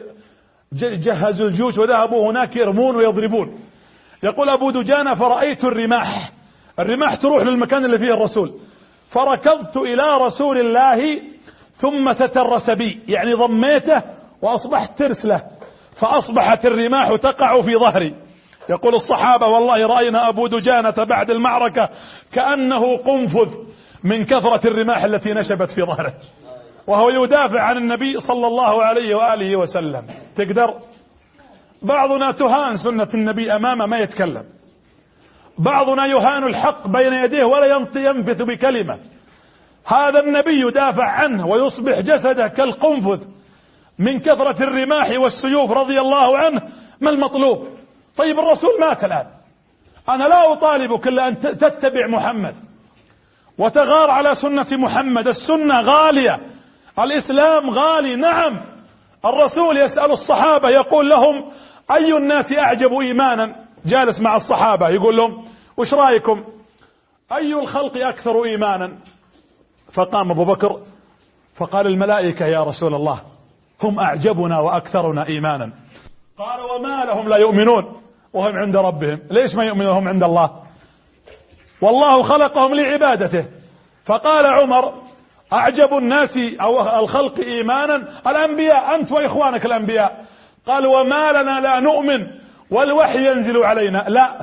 A: جهزوا الجيوش وذهبوا هناك يرمون ويضربون. يقول أبو دجانة فرأيت الرماح تروح للمكان اللي فيه الرسول، فركضت إلى رسول الله ثم تترس بي، يعني ضميته وأصبحت ترسله، فأصبحت الرماح تقع في ظهري. يقول الصحابة والله رأينا أبو دجانة بعد المعركة كأنه قنفذ من كثرة الرماح التي نشبت في ظهره، وهو يدافع عن النبي صلى الله عليه وآله وسلم. تقدر بعضنا تهان سنة النبي أمامه ما يتكلم، بعضنا يهان الحق بين يديه ولا ينفث بكلمة. هذا النبي يدافع عنه ويصبح جسده كالقنفذ من كثرة الرماح والسيوف رضي الله عنه. ما المطلوب؟ طيب الرسول مات الآن، أنا لا أطالبك إلا أن تتبع محمد وتغار على سنة محمد. السنة غالية، الإسلام غالي. نعم، الرسول يسأل الصحابة يقول لهم أي الناس أعجب إيمانا، جالس مع الصحابة يقول لهم وش رأيكم أي الخلق أكثر إيمانا؟ فقام أبو بكر فقال الملائكة يا رسول الله هم أعجبنا وأكثرنا إيمانا. قال وما لهم لا يؤمنون وهم عند ربهم؟ ليش ما يؤمنون وهم عند الله؟ والله خلقهم لعبادته. فقال عمر أعجب الناس أو الخلق إيمانا الأنبياء، أنت وإخوانك الأنبياء. قال وما لنا لا نؤمن والوحي ينزل علينا؟ لا.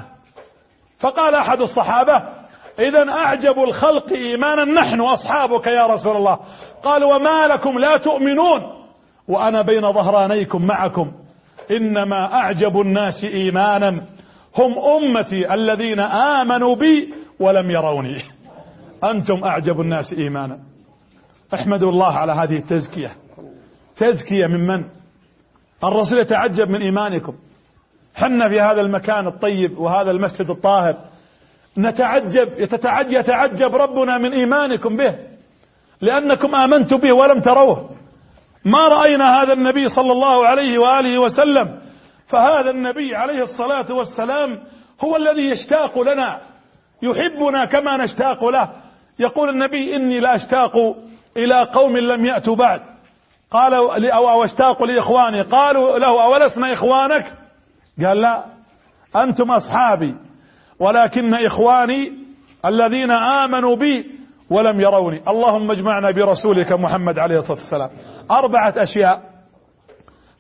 A: فقال أحد الصحابة إذن أعجب الخلق إيمانا نحن أصحابك يا رسول الله. قال وما لكم لا تؤمنون وأنا بين ظهرانيكم معكم؟ إنما أعجب الناس إيمانا هم أمتي الذين آمنوا بي ولم يروني. أنتم أعجب الناس إيمانا. احمدوا الله على هذه التزكية. تزكية من من؟ الرسول يتعجب من إيمانكم. حنا في هذا المكان الطيب وهذا المسجد الطاهر يتعجب ربنا من إيمانكم به، لأنكم آمنتم به ولم تروه. ما رأينا هذا النبي صلى الله عليه وآله وسلم. فهذا النبي عليه الصلاة والسلام هو الذي يشتاق لنا، يحبنا كما نشتاق له. يقول النبي إني لا أشتاق إلى قوم لم يأتوا بعد. قالوا أو اشتاق لإخواني. قالوا له أولسنا إخوانك؟ قال لا، أنتم أصحابي ولكن إخواني الذين آمنوا بي ولم يروني. اللهم اجمعنا برسولك محمد عليه الصلاة والسلام. 4 أشياء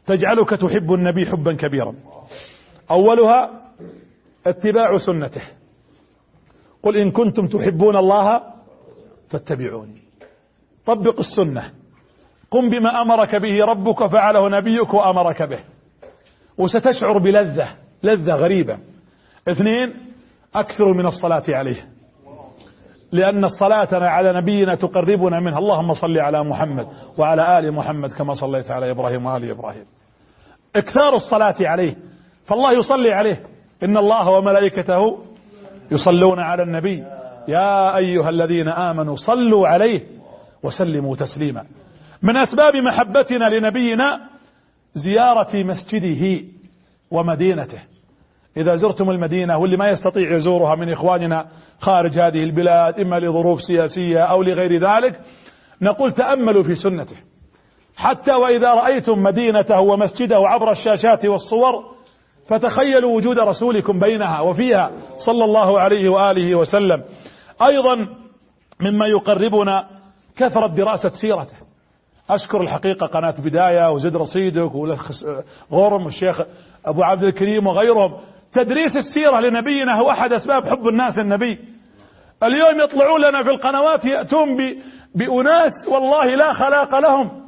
A: تجعلك تحب النبي حبا كبيرا. أولها اتباع سنته، قل إن كنتم تحبون الله فاتبعوني. طبق السنة، قم بما أمرك به ربك وفعله نبيك وأمرك به، وستشعر بلذة، لذة غريبة. 2، أكثر من الصلاة عليه، لأن الصلاة على نبينا تقربنا منها. اللهم صل على محمد وعلى آل محمد كما صليت على إبراهيم وآل إبراهيم. اكثار الصلاة عليه، فالله يصلي عليه، إن الله وملائكته يصلون على النبي يا أيها الذين آمنوا صلوا عليه وسلموا تسليما. من أسباب محبتنا لنبينا زيارة مسجده ومدينته. إذا زرتم المدينة، واللي ما يستطيع يزورها من إخواننا خارج هذه البلاد إما لظروف سياسية أو لغير ذلك، نقول تأملوا في سنته، حتى وإذا رأيتم مدينته ومسجده عبر الشاشات والصور فتخيلوا وجود رسولكم بينها وفيها صلى الله عليه وآله وسلم. أيضا مما يقربنا كثرة دراسة سيرته. أشكر الحقيقة قناة بداية وزد رصيدك وغرم والشيخ أبو عبد الكريم وغيرهم. تدريس السيرة لنبينا هو أحد أسباب حب الناس للنبي. اليوم يطلعون لنا في القنوات يأتون بأناس والله لا خلاق لهم،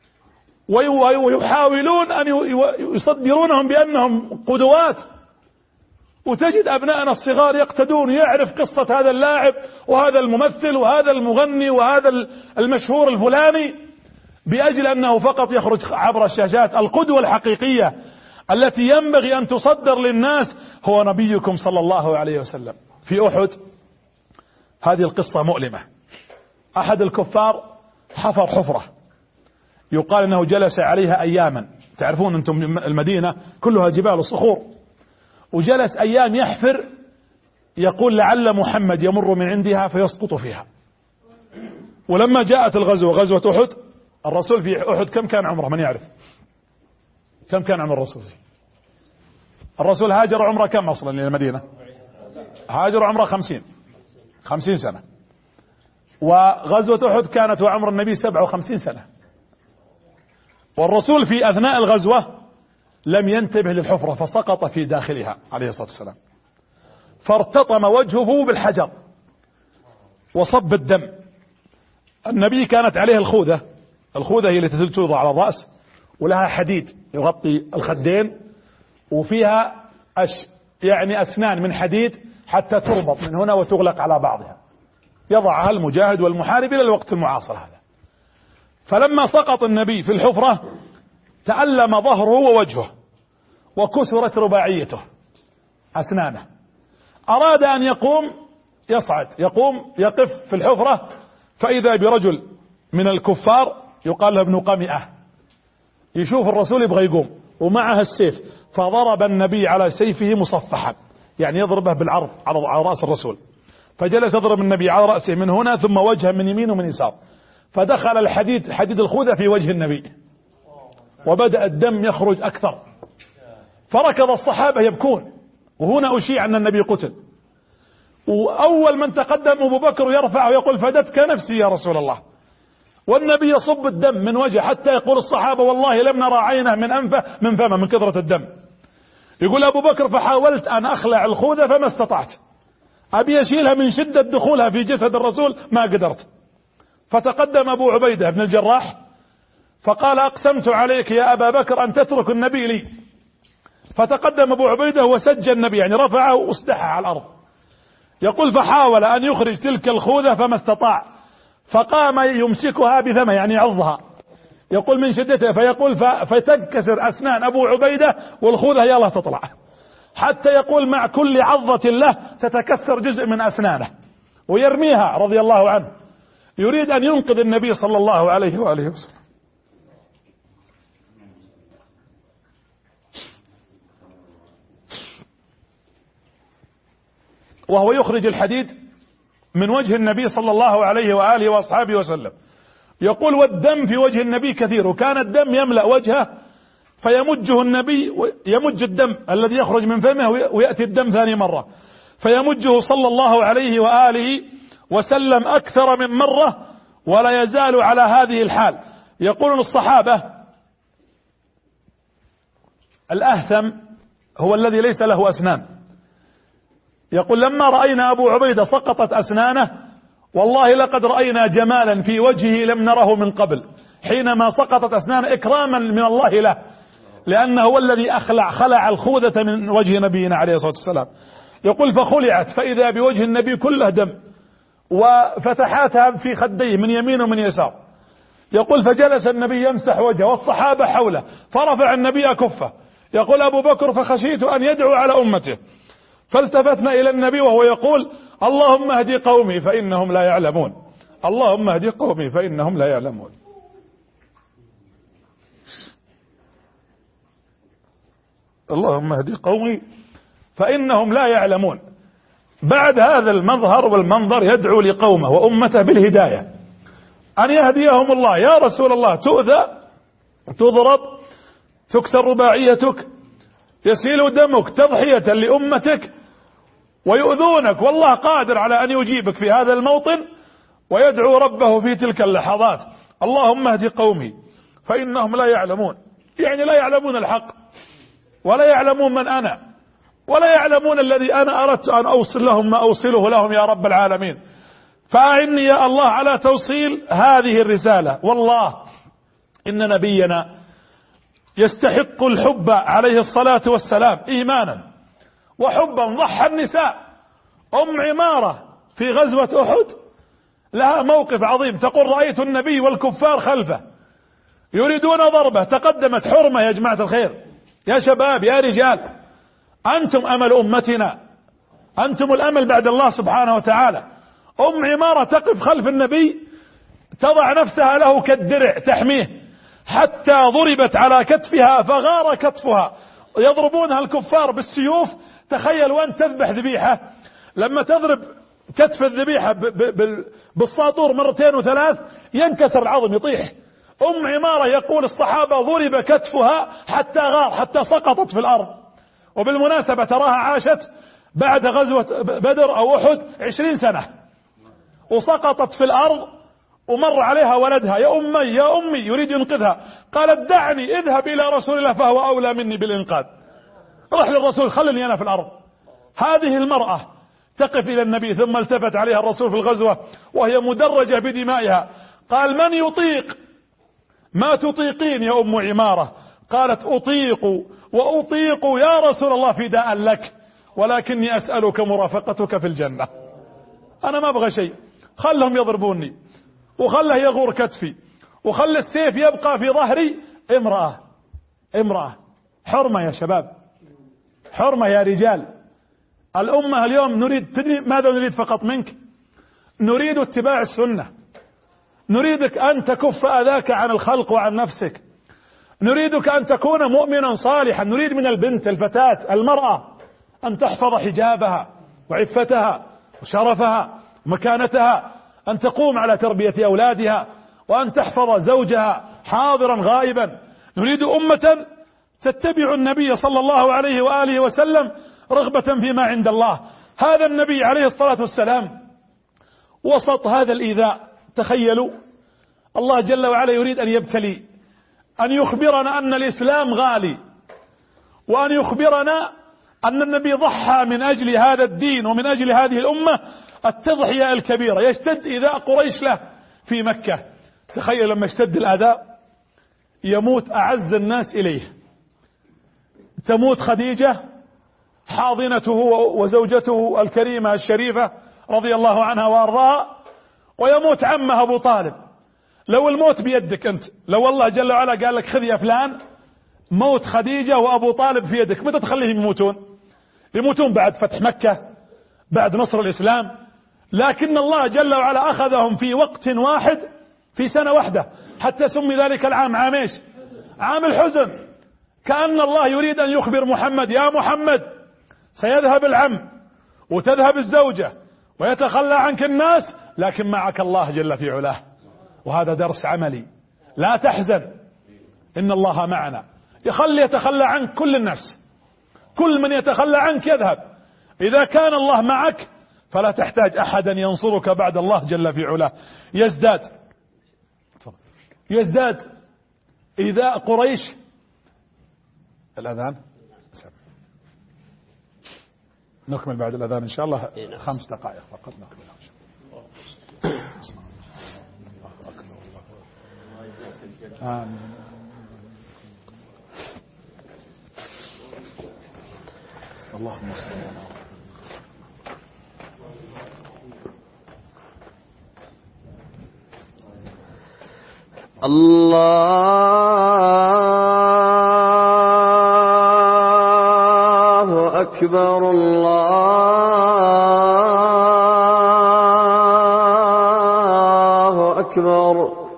A: ويحاولون أن يصدرونهم بأنهم قدوات، وتجد أبنائنا الصغار يقتدون، يعرف قصة هذا اللاعب وهذا الممثل وهذا المغني وهذا المشهور الفلاني بأجل أنه فقط يخرج عبر الشاشات. القدوة الحقيقية التي ينبغي أن تصدر للناس هو نبيكم صلى الله عليه وسلم. في أحد هذه القصة مؤلمة. أحد الكفار حفر حفرة يقال أنه جلس عليها أياما. تعرفون أنتم المدينة كلها جبال صخور، وجلس أيام يحفر، يقول لعل محمد يمر من عندها فيسقط فيها. ولما جاءت الغزوة، غزوة أحد، الرسول في أحد كم كان عمره؟ من يعرف كم كان عمر الرسول؟ الرسول هاجر عمره كم أصلا للمدينة؟ هاجر عمره 50 سنة. وغزوة أحد كانت وعمر النبي 57 سنة. والرسول في أثناء الغزوة لم ينتبه للحفرة فسقط في داخلها عليه الصلاة والسلام، فارتطم وجهه بالحجر وصب الدم. النبي كانت عليه الخوذة هي التي توضع على الرأس ولها حديد يغطي الخدين، وفيها يعني أسنان من حديد حتى تربط من هنا وتغلق على بعضها، يضعها المجاهد والمحارب إلى الوقت المعاصر هذا. فلما سقط النبي في الحفرة تألم ظهره ووجهه وكسرت رباعيته أسنانه. أراد أن يقوم يصعد، يقف في الحفرة، فإذا برجل من الكفار يقال له ابن قمئة يشوف الرسول يبغى يقوم ومعه السيف، فضرب النبي على سيفه مصفحا، يعني يضربه بالعرض على رأس الرسول. فجلس يضرب النبي على رأسه من هنا ثم وجهه من يمين ومن يسار، فدخل حديد الخوذة في وجه النبي وبدأ الدم يخرج أكثر. فركض الصحابة يبكون، وهنا أشيع أن النبي قتل. وأول من تقدم أبو بكر يرفع ويقول فدتك نفسي يا رسول الله، والنبي يصب الدم من وجهه حتى يقول الصحابة والله لم نرى عينه من أنفه من فمه من كثرة الدم. يقول أبو بكر فحاولت أن أخلع الخوذة فما استطعت، أبي أشيلها من شدة دخولها في جسد الرسول ما قدرت. فتقدم أبو عبيدة بن الجراح فقال أقسمت عليك يا أبا بكر أن تترك النبي لي. فتقدم أبو عبيدة وسج النبي، يعني رفعه واستحى على الأرض. يقول فحاول أن يخرج تلك الخوذة فما استطاع، فقام يمسكها بفمه يعني يعضها، يقول من شدتها، فيقول فتنكسر أسنان أبو عبيدة والخوذة يلا تطلع، حتى يقول مع كل عضة له تتكسر جزء من أسنانه ويرميها رضي الله عنه، يريد أن ينقذ النبي صلى الله عليه وآله وسلم. وهو يخرج الحديد من وجه النبي صلى الله عليه وآله وأصحابه وسلم. يقول والدم في وجه النبي كثير، وكان الدم يملأ وجهه فيمجه النبي، يمج الدم الذي يخرج من فمه ويأتي الدم ثاني مرة، فيمجه صلى الله عليه وآله وسلم أكثر من مرة ولا يزال على هذه الحال. يقولون الصحابة الأهثم هو الذي ليس له أسنان. يقول لما رأينا أبو عبيدة سقطت أسنانه والله لقد رأينا جمالا في وجهه لم نره من قبل حينما سقطت أسنانه إكراما من الله له، لأنه هو الذي خلع الخوذة من وجه نبينا عليه الصلاة والسلام. يقول فخلعت فإذا بوجه النبي كله دم وفتحاتها في خديه من يمين ومن يسار. يقول فجلس النبي يمسح وجهه والصحابة حوله فرفع النبي كفه. يقول أبو بكر فخشيت أن يدعو على أمته فالتفتنا إلى النبي وهو يقول اللهم اهدي قومي فإنهم لا يعلمون، اللهم اهدي قومي فإنهم لا يعلمون. اللهم اهدي قومي فإنهم لا يعلمون. بعد هذا المظهر والمنظر يدعو لقومه وأمته بالهداية أن يهديهم الله. يا رسول الله تؤذى، تضرب، تكسر رباعيتك، يسيل دمك تضحية لأمتك ويؤذونك، والله قادر على أن يجيبك في هذا الموطن. ويدعو ربه في تلك اللحظات اللهم اهدي قومي فإنهم لا يعلمون، يعني لا يعلمون الحق ولا يعلمون من أنا ولا يعلمون الذي أنا أردت أن أوصل لهم ما أوصله لهم يا رب العالمين. فأعني يا الله على توصيل هذه الرسالة. والله إن نبينا يستحق الحب عليه الصلاة والسلام إيمانا وحبا. ضحى النساء. أم عمارة في غزوة أحد لها موقف عظيم، تقول رأيت النبي والكفار خلفه يريدون ضربه، تقدمت حرمة يا جماعة الخير، يا شباب يا رجال، أنتم أمل أمتنا، أنتم الأمل بعد الله سبحانه وتعالى. أم عمارة تقف خلف النبي تضع نفسها له كالدرع تحميه حتى ضربت على كتفها فغار كتفها. يضربونها الكفار بالسيوف. تخيل وأنت تذبح ذبيحة لما تضرب كتف الذبيحة بالساطور مرتين وثلاث ينكسر العظم يطيح. أم عمارة يقول الصحابة ضرب كتفها حتى غار، حتى سقطت في الأرض. وبالمناسبة تراها عاشت بعد غزوة بدر أو أحد 20 سنة وسقطت في الأرض، ومر عليها ولدها يا أمي يا أمي يريد ينقذها، قالت دعني اذهب إلى رسول الله فهو أولى مني بالإنقاذ. روح للرسول خلني أنا في الأرض. هذه المرأة تقف إلى النبي ثم التفت عليها الرسول في الغزوة وهي مدرجة بدمائها، قال من يطيق ما تطيقين يا أم عمارة؟ قالت أطيق وأطيق يا رسول الله فداء لك، ولكني أسألك مرافقتك في الجنة. أنا ما أبغى شيء، خلهم يضربوني وخله يغور كتفي وخل السيف يبقى في ظهري. امرأة حرمة يا شباب، حرمة يا رجال. الأمة اليوم نريد، تدري ماذا نريد فقط منك؟ نريد اتباع السنة، نريدك أن تكف أذاك عن الخلق وعن نفسك، نريدك أن تكون مؤمنا صالحا، نريد من البنت الفتاة المرأة أن تحفظ حجابها وعفتها وشرفها ومكانتها، أن تقوم على تربية أولادها وأن تحفظ زوجها حاضرا غائبا. نريد أمة تتبع النبي صلى الله عليه وآله وسلم رغبة فيما عند الله. هذا النبي عليه الصلاة والسلام وسط هذا الإيذاء. تخيلوا الله جل وعلا يريد أن يبتلي، أن يخبرنا أن الإسلام غالي، وأن يخبرنا أن النبي ضحى من أجل هذا الدين ومن أجل هذه الأمة التضحية الكبيرة. يشتد إيذاء قريش له في مكة. تخيل لما يشتد الأذى يموت أعز الناس إليه، تموت خديجة حاضنته وزوجته الكريمة الشريفة رضي الله عنها وأرضاها، ويموت عمه أبو طالب. لو الموت بيدك أنت، لو والله جل وعلا قال لك خذ يا فلان موت خديجة وأبو طالب في يدك، متى تخليهم يموتون؟ يموتون بعد فتح مكة، بعد نصر الإسلام. لكن الله جل وعلا أخذهم في وقت واحد في سنة واحدة، حتى سمي ذلك العام عام ايش؟ عام الحزن. كأن الله يريد أن يخبر محمد يا محمد سيذهب العم وتذهب الزوجة ويتخلى عنك الناس، لكن معك الله جل في علاه. وهذا درس عملي، لا تحزن إن الله معنا. يتخلى عنك كل الناس، كل من يتخلى عنك يذهب. إذا كان الله معك فلا تحتاج أحدا ينصرك بعد الله جل في علاه. يزداد إيذاء قريش الأذان نكمل بعد الأذان إن شاء الله 5 دقائق فقط نكمل إن شاء الله. آمين. اللهم صل على
C: الله أكبر الله أكبر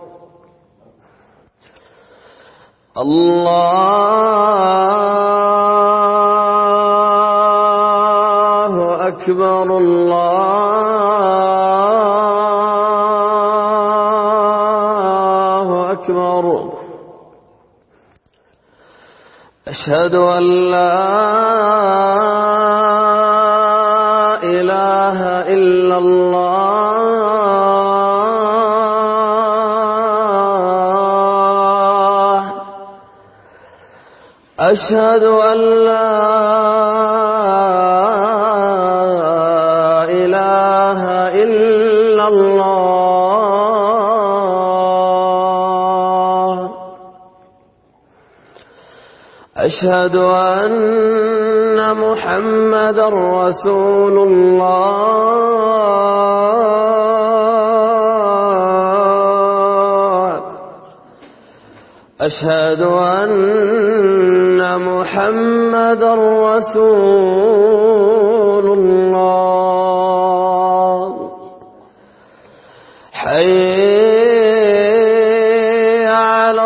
C: الله أكبر الله أكبر أشهد أن لا إله إلا الله أشهد أن لا إله إلا الله أشهد أن محمدا رسول الله أشهد أن محمدا رسول الله حي على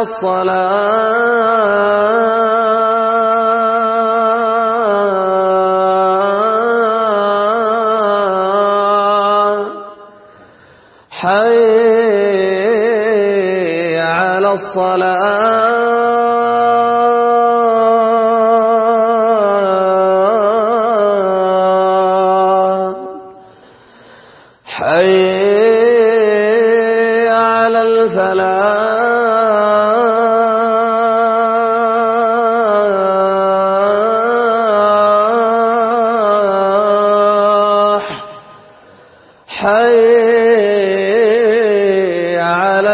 C: الصلاة حي على الصلاة حي على الفلاح حي على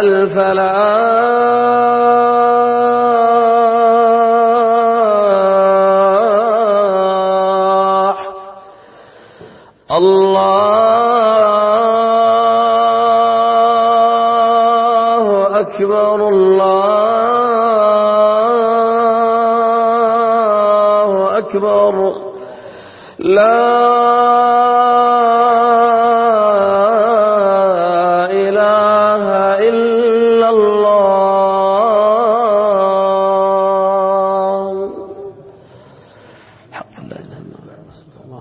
C: الفلاح الله أكبر الله أكبر لا إله إلا الله حق لا إله إلا الله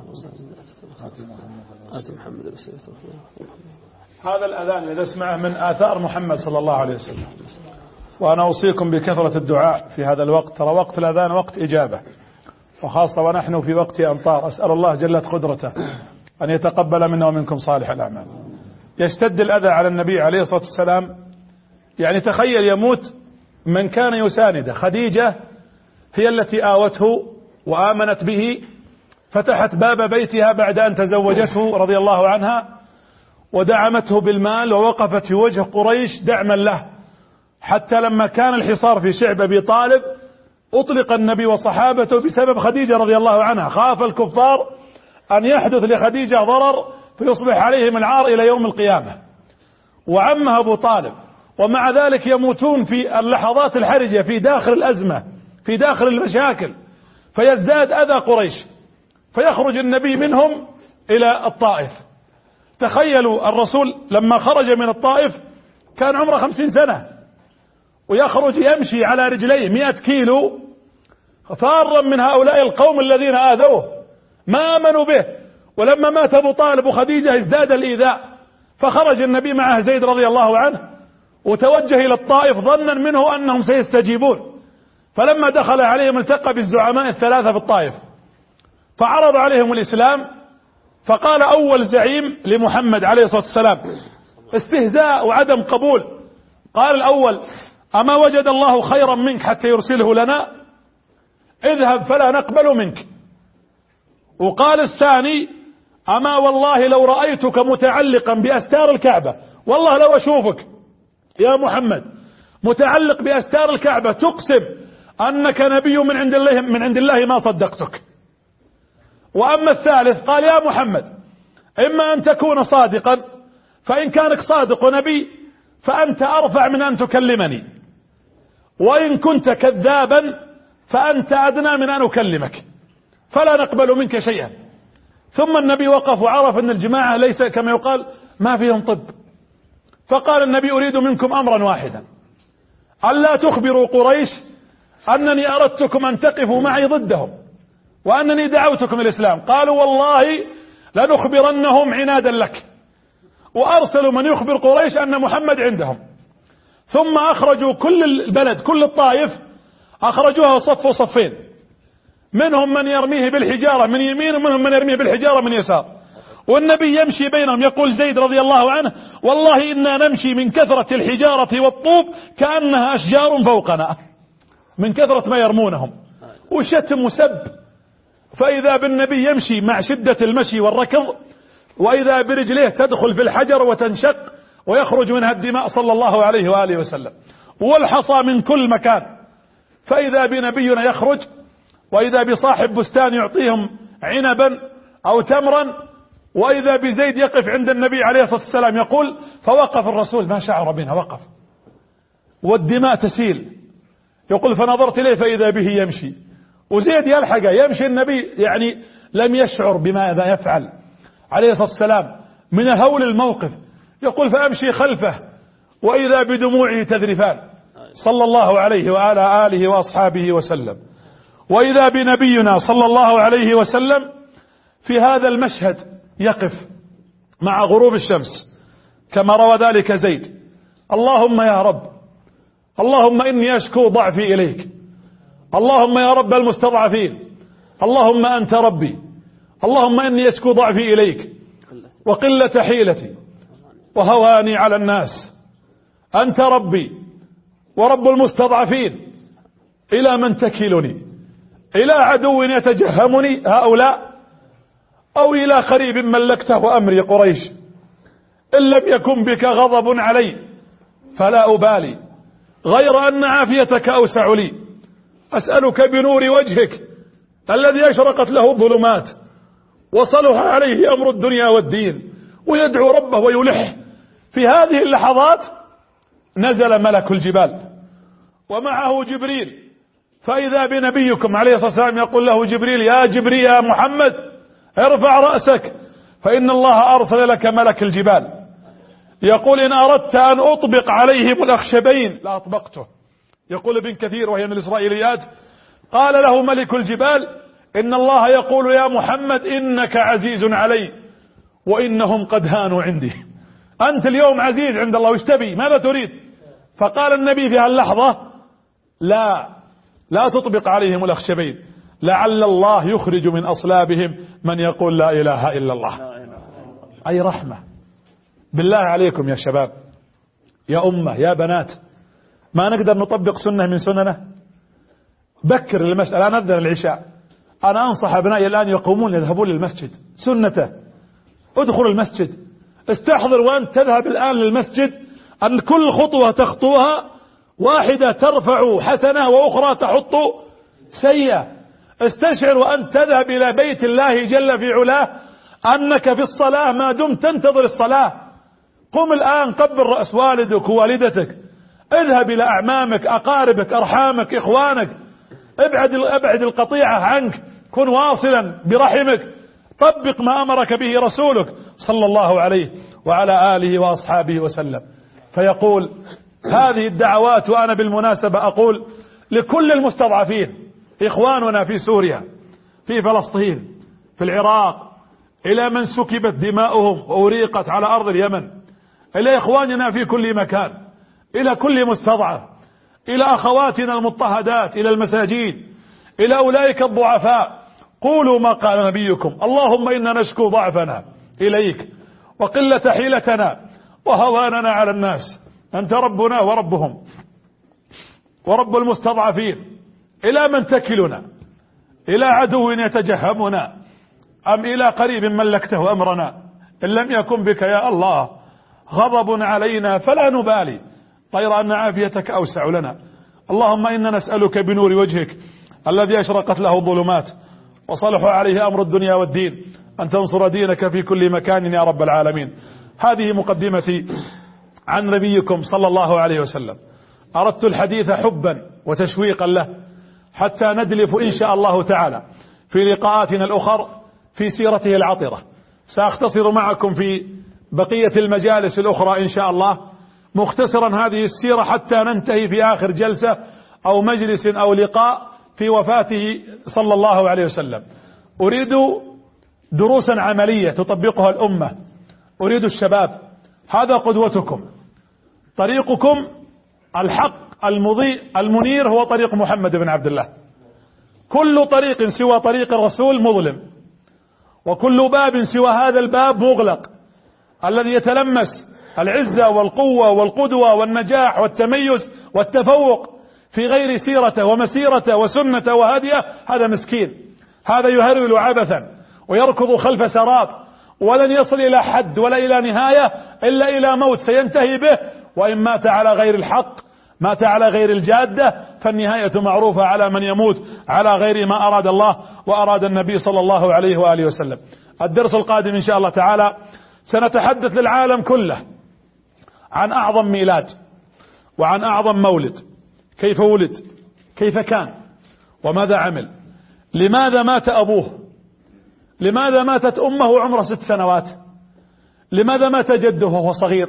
C: آت محمد رسول الله.
A: هذا الأذان إذا اسمعه من آثار محمد صلى الله عليه وسلم. وأنا أوصيكم بكثرة الدعاء في هذا الوقت، ترى وقت الأذان وقت إجابة، وخاصة ونحن في وقت أمطار. أسأل الله جلت قدرته أن يتقبل منا ومنكم صالح الأعمال. يشتد الأذى على النبي عليه الصلاة والسلام، يعني تخيل يموت من كان يسانده. خديجة هي التي آوته وآمنت به، فتحت باب بيتها بعد أن تزوجته رضي الله عنها، ودعمته بالمال ووقفت في وجه قريش دعما له، حتى لما كان الحصار في شعب أبي طالب أطلق النبي وصحابته بسبب خديجة رضي الله عنها. خاف الكفار أن يحدث لخديجة ضرر فيصبح عليهم العار إلى يوم القيامة، وعمها أبو طالب. ومع ذلك يموتون في اللحظات الحرجة، في داخل الأزمة، في داخل المشاكل، فيزداد أذى قريش، فيخرج النبي منهم إلى الطائف. تخيلوا الرسول لما خرج من الطائف كان عمره 50 سنة، ويخرج يمشي على رجليه 100 كيلو فارا من هؤلاء القوم الذين آذوه، ما آمنوا به. ولما مات أبو طالب وخديجة ازداد الإيذاء، فخرج النبي معه زيد رضي الله عنه وتوجه إلى الطائف ظنا منه أنهم سيستجيبون. فلما دخل عليهم التقى بالزعماء الثلاثة في الطائف، فعرض عليهم الإسلام. فقال أول زعيم لمحمد عليه الصلاة والسلام استهزاء وعدم قبول، قال الأول: أما وجد الله خيرا منك حتى يرسله لنا؟ اذهب فلا نقبل منك. وقال الثاني: أما والله لو رأيتك متعلقا بأستار الكعبة، والله لو أشوفك يا محمد متعلق بأستار الكعبة تقسم أنك نبي من عند الله ما صدقتك. وأما الثالث قال: يا محمد إما أن تكون صادقا، فإن كانك صادق نبي فأنت أرفع من أن تكلمني، وإن كنت كذابا فأنت أدنى من أن أكلمك، فلا نقبل منك شيئا. ثم النبي وقف وعرف أن الجماعة ليس كما يقال ما فيهم طب، فقال النبي: أريد منكم أمرا واحدا، ألا تخبروا قريش أنني أردتكم أن تقفوا معي ضدهم وأنني دعوتكم الإسلام. قالوا: والله لنخبرنهم عنادا لك. وأرسلوا من يخبر قريش أن محمد عندهم. ثم أخرجوا كل البلد، كل الطائف أخرجوها وصفوا صفين، منهم من يرميه بالحجارة من يمين ومنهم من يرميه بالحجارة من يسار. والنبي يمشي بينهم. يقول زيد رضي الله عنه: والله إنا نمشي من كثرة الحجارة والطوب كأنها أشجار فوقنا، من كثرة ما يرمونهم، وشتم وسب. فإذا بالنبي يمشي مع شدة المشي والركض، وإذا برجليه تدخل في الحجر وتنشق ويخرج منها الدماء صلى الله عليه وآله وسلم، والحصى من كل مكان. فإذا بنبينا يخرج، وإذا بصاحب بستان يعطيهم عنبا أو تمرا، وإذا بزيد يقف عند النبي عليه الصلاة والسلام. يقول: فوقف الرسول ما شعر بنا، وقف والدماء تسيل. يقول: فنظرت إليه فإذا به يمشي، وزيد يلحق يمشي. النبي يعني لم يشعر بماذا يفعل عليه الصلاة والسلام من هول الموقف. يقول: فأمشي خلفه وإذا بدموعه تذرفان صلى الله عليه وعلى آله وأصحابه وسلم. وإذا بنبينا صلى الله عليه وسلم في هذا المشهد يقف مع غروب الشمس كما روى ذلك زيد: اللهم يا رب، اللهم إني أشكو ضعفي إليك، اللهم يا رب المستضعفين، اللهم أنت ربي، اللهم إني أشكو ضعفي إليك وقلة حيلتي وهواني على الناس، أنت ربي ورب المستضعفين، إلى من تكلني؟ إلى عدو يتجهمني هؤلاء، أو إلى قريب ملكته أمري قريش؟ إن لم يكن بك غضب علي فلا أبالي، غير أن عافيتك أوسع لي. أسألك بنور وجهك الذي أشرقت له الظلمات وصلح عليه أمر الدنيا والدين، ويدعو ربه ويلح. في هذه اللحظات نزل ملك الجبال ومعه جبريل، فإذا بنبيكم عليه الصلاة والسلام يقول له جبريل: يا جبريل يا محمد ارفع رأسك فإن الله أرسل لك ملك الجبال. يقول: إن أردت أن أطبق عليهم الأخشبين لأطبقته. يقول ابن كثير وهي من الإسرائيليات: قال له ملك الجبال: إن الله يقول يا محمد إنك عزيز علي وإنهم قد هانوا عندي. أنت اليوم عزيز عند الله، وش تبي؟ ماذا تريد؟ فقال النبي في هاللحظة: لا تطبق عليهم الأخشبين، لعل الله يخرج من أصلابهم من يقول لا إله إلا الله. أي رحمة. بالله عليكم يا شباب، يا أمة، يا بنات، ما نقدر نطبق سنة من سننه؟ بكر المسجد. الآن أذن العشاء، أنا أنصح أبنائي الآن يقومون يذهبون للمسجد، سنته. ادخلوا المسجد، استحضر وأنت تذهب الآن للمسجد أن كل خطوة تخطوها واحدة ترفع حسنة وأخرى تحط سيئة. استشعر وأنت تذهب إلى بيت الله جل في علاه أنك في الصلاة ما دمت تنتظر الصلاة. قم الآن، قبل رأس والدك ووالدتك، اذهب إلى أعمامك، أقاربك، أرحامك، إخوانك، ابعد القطيعة عنك، كن واصلا برحمك، طبق ما أمرك به رسولك صلى الله عليه وعلى آله وأصحابه وسلم. فيقول هذه الدعوات، وأنا بالمناسبة أقول لكل المستضعفين، إخواننا في سوريا، في فلسطين، في العراق، إلى من سكبت دماؤهم وأريقت على أرض اليمن، إلى إخواننا في كل مكان، إلى كل مستضعف، إلى أخواتنا المضطهدات، إلى المساجين، إلى أولئك الضعفاء: قولوا ما قال نبيكم: اللهم إنا نشكو ضعفنا إليك وقلة حيلتنا وهواننا على الناس، أنت ربنا وربهم ورب المستضعفين، إلى من تكلنا؟ إلى عدو يتجهمنا أم إلى قريب ملكته أمرنا؟ إن لم يكن بك يا الله غضب علينا فلا نبالي، غير أن عافيتك أوسع لنا. اللهم إنا نسألك بنور وجهك الذي أشرقت له الظلمات وصلح عليه أمر الدنيا والدين أن تنصر دينك في كل مكان يا رب العالمين. هذه مقدمتي عن نبيكم صلى الله عليه وسلم. أردت الحديث حبا وتشويقا له حتى ندلف إن شاء الله تعالى في لقاءاتنا الأخر في سيرته العطرة. سأختصر معكم في بقية المجالس الأخرى إن شاء الله مختصرا هذه السيرة حتى ننتهي في آخر جلسة أو مجلس أو لقاء في وفاته صلى الله عليه وسلم. أريد دروسا عملية تطبقها الأمة. أريد الشباب، هذا قدوتكم، طريقكم الحق المضيء المنير هو طريق محمد بن عبد الله. كل طريق سوى طريق الرسول مظلم، وكل باب سوى هذا الباب مغلق. الذي يتلمس العزة والقوة والقدوة والنجاح والتميز والتفوق في غير سيرته ومسيرته وسنته وهديه هذا مسكين، هذا يهرول عبثا ويركض خلف سراب، ولن يصل إلى حد ولا إلى نهاية إلا إلى موت سينتهي به. وإن مات على غير الحق، مات على غير الجادة، فالنهاية معروفة على من يموت على غير ما أراد الله وأراد النبي صلى الله عليه وآله وسلم. الدرس القادم إن شاء الله تعالى سنتحدث للعالم كله عن أعظم ميلاد وعن أعظم مولد، كيف ولد، كيف كان، وماذا عمل، لماذا مات أبوه، لماذا ماتت أمه عمره 6 سنوات، لماذا مات جده وهو صغير،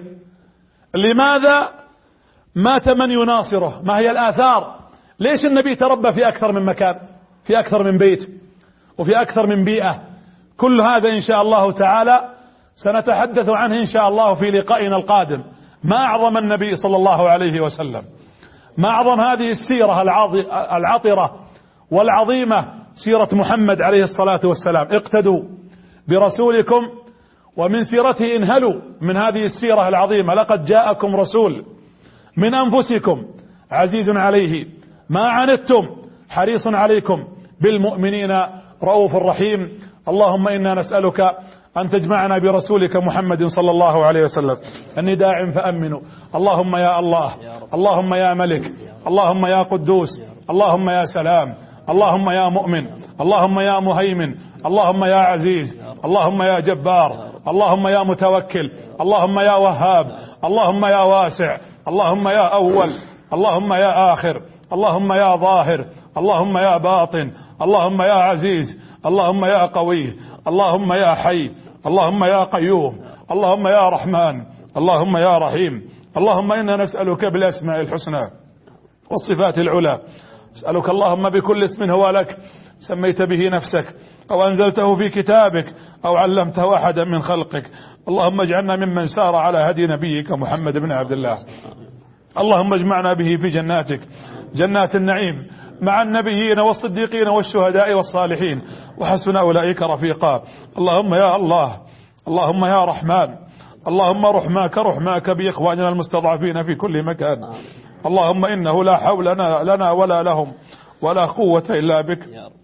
A: لماذا مات من يناصره، ما هي الآثار، ليش النبي تربى في أكثر من مكان، في أكثر من بيت وفي أكثر من بيئة. كل هذا إن شاء الله تعالى سنتحدث عنه إن شاء الله في لقائنا القادم. ما أعظم النبي صلى الله عليه وسلم، ما أعظم هذه السيرة العطرة والعظيمة، سيرة محمد عليه الصلاة والسلام. اقتدوا برسولكم ومن سيرته انهلوا من هذه السيرة العظيمة. لقد جاءكم رسول من أنفسكم عزيز عليه ما عنتم حريص عليكم بالمؤمنين رؤوف رحيم. اللهم إنا نسألك أن تجمعنا برسولك محمد صلى الله عليه وسلم. النداء فأمنوا. اللهم يا الله، اللهم يا ملك، اللهم يا قدوس، اللهم يا سلام، اللهم يا مؤمن، اللهم يا مهيمن، اللهم يا عزيز، اللهم يا جبار، اللهم يا متوكل، اللهم يا وهاب، اللهم يا واسع، اللهم يا أول، اللهم يا آخر، اللهم يا ظاهر، اللهم يا باطن، اللهم يا عزيز، اللهم يا قوي، اللهم يا حي، اللهم يا قيوم، اللهم يا رحمن، اللهم يا رحيم. اللهم إنا نسألك بالأسماء الحسنى والصفات العلى. نسألك اللهم بكل اسم هو لك سميت به نفسك أو أنزلته في كتابك أو علمته أحدا من خلقك. اللهم اجعلنا ممن سار على هدي نبيك محمد بن عبد الله. اللهم اجمعنا به في جناتك، جنات النعيم، مع النبيين والصديقين والشهداء والصالحين، وحسن أولئك رفيقا. اللهم يا الله، اللهم يا رحمن، اللهم رحماك بإخواننا المستضعفين في كل مكان. اللهم إنه لا حول لنا ولا لهم ولا قوة إلا بك.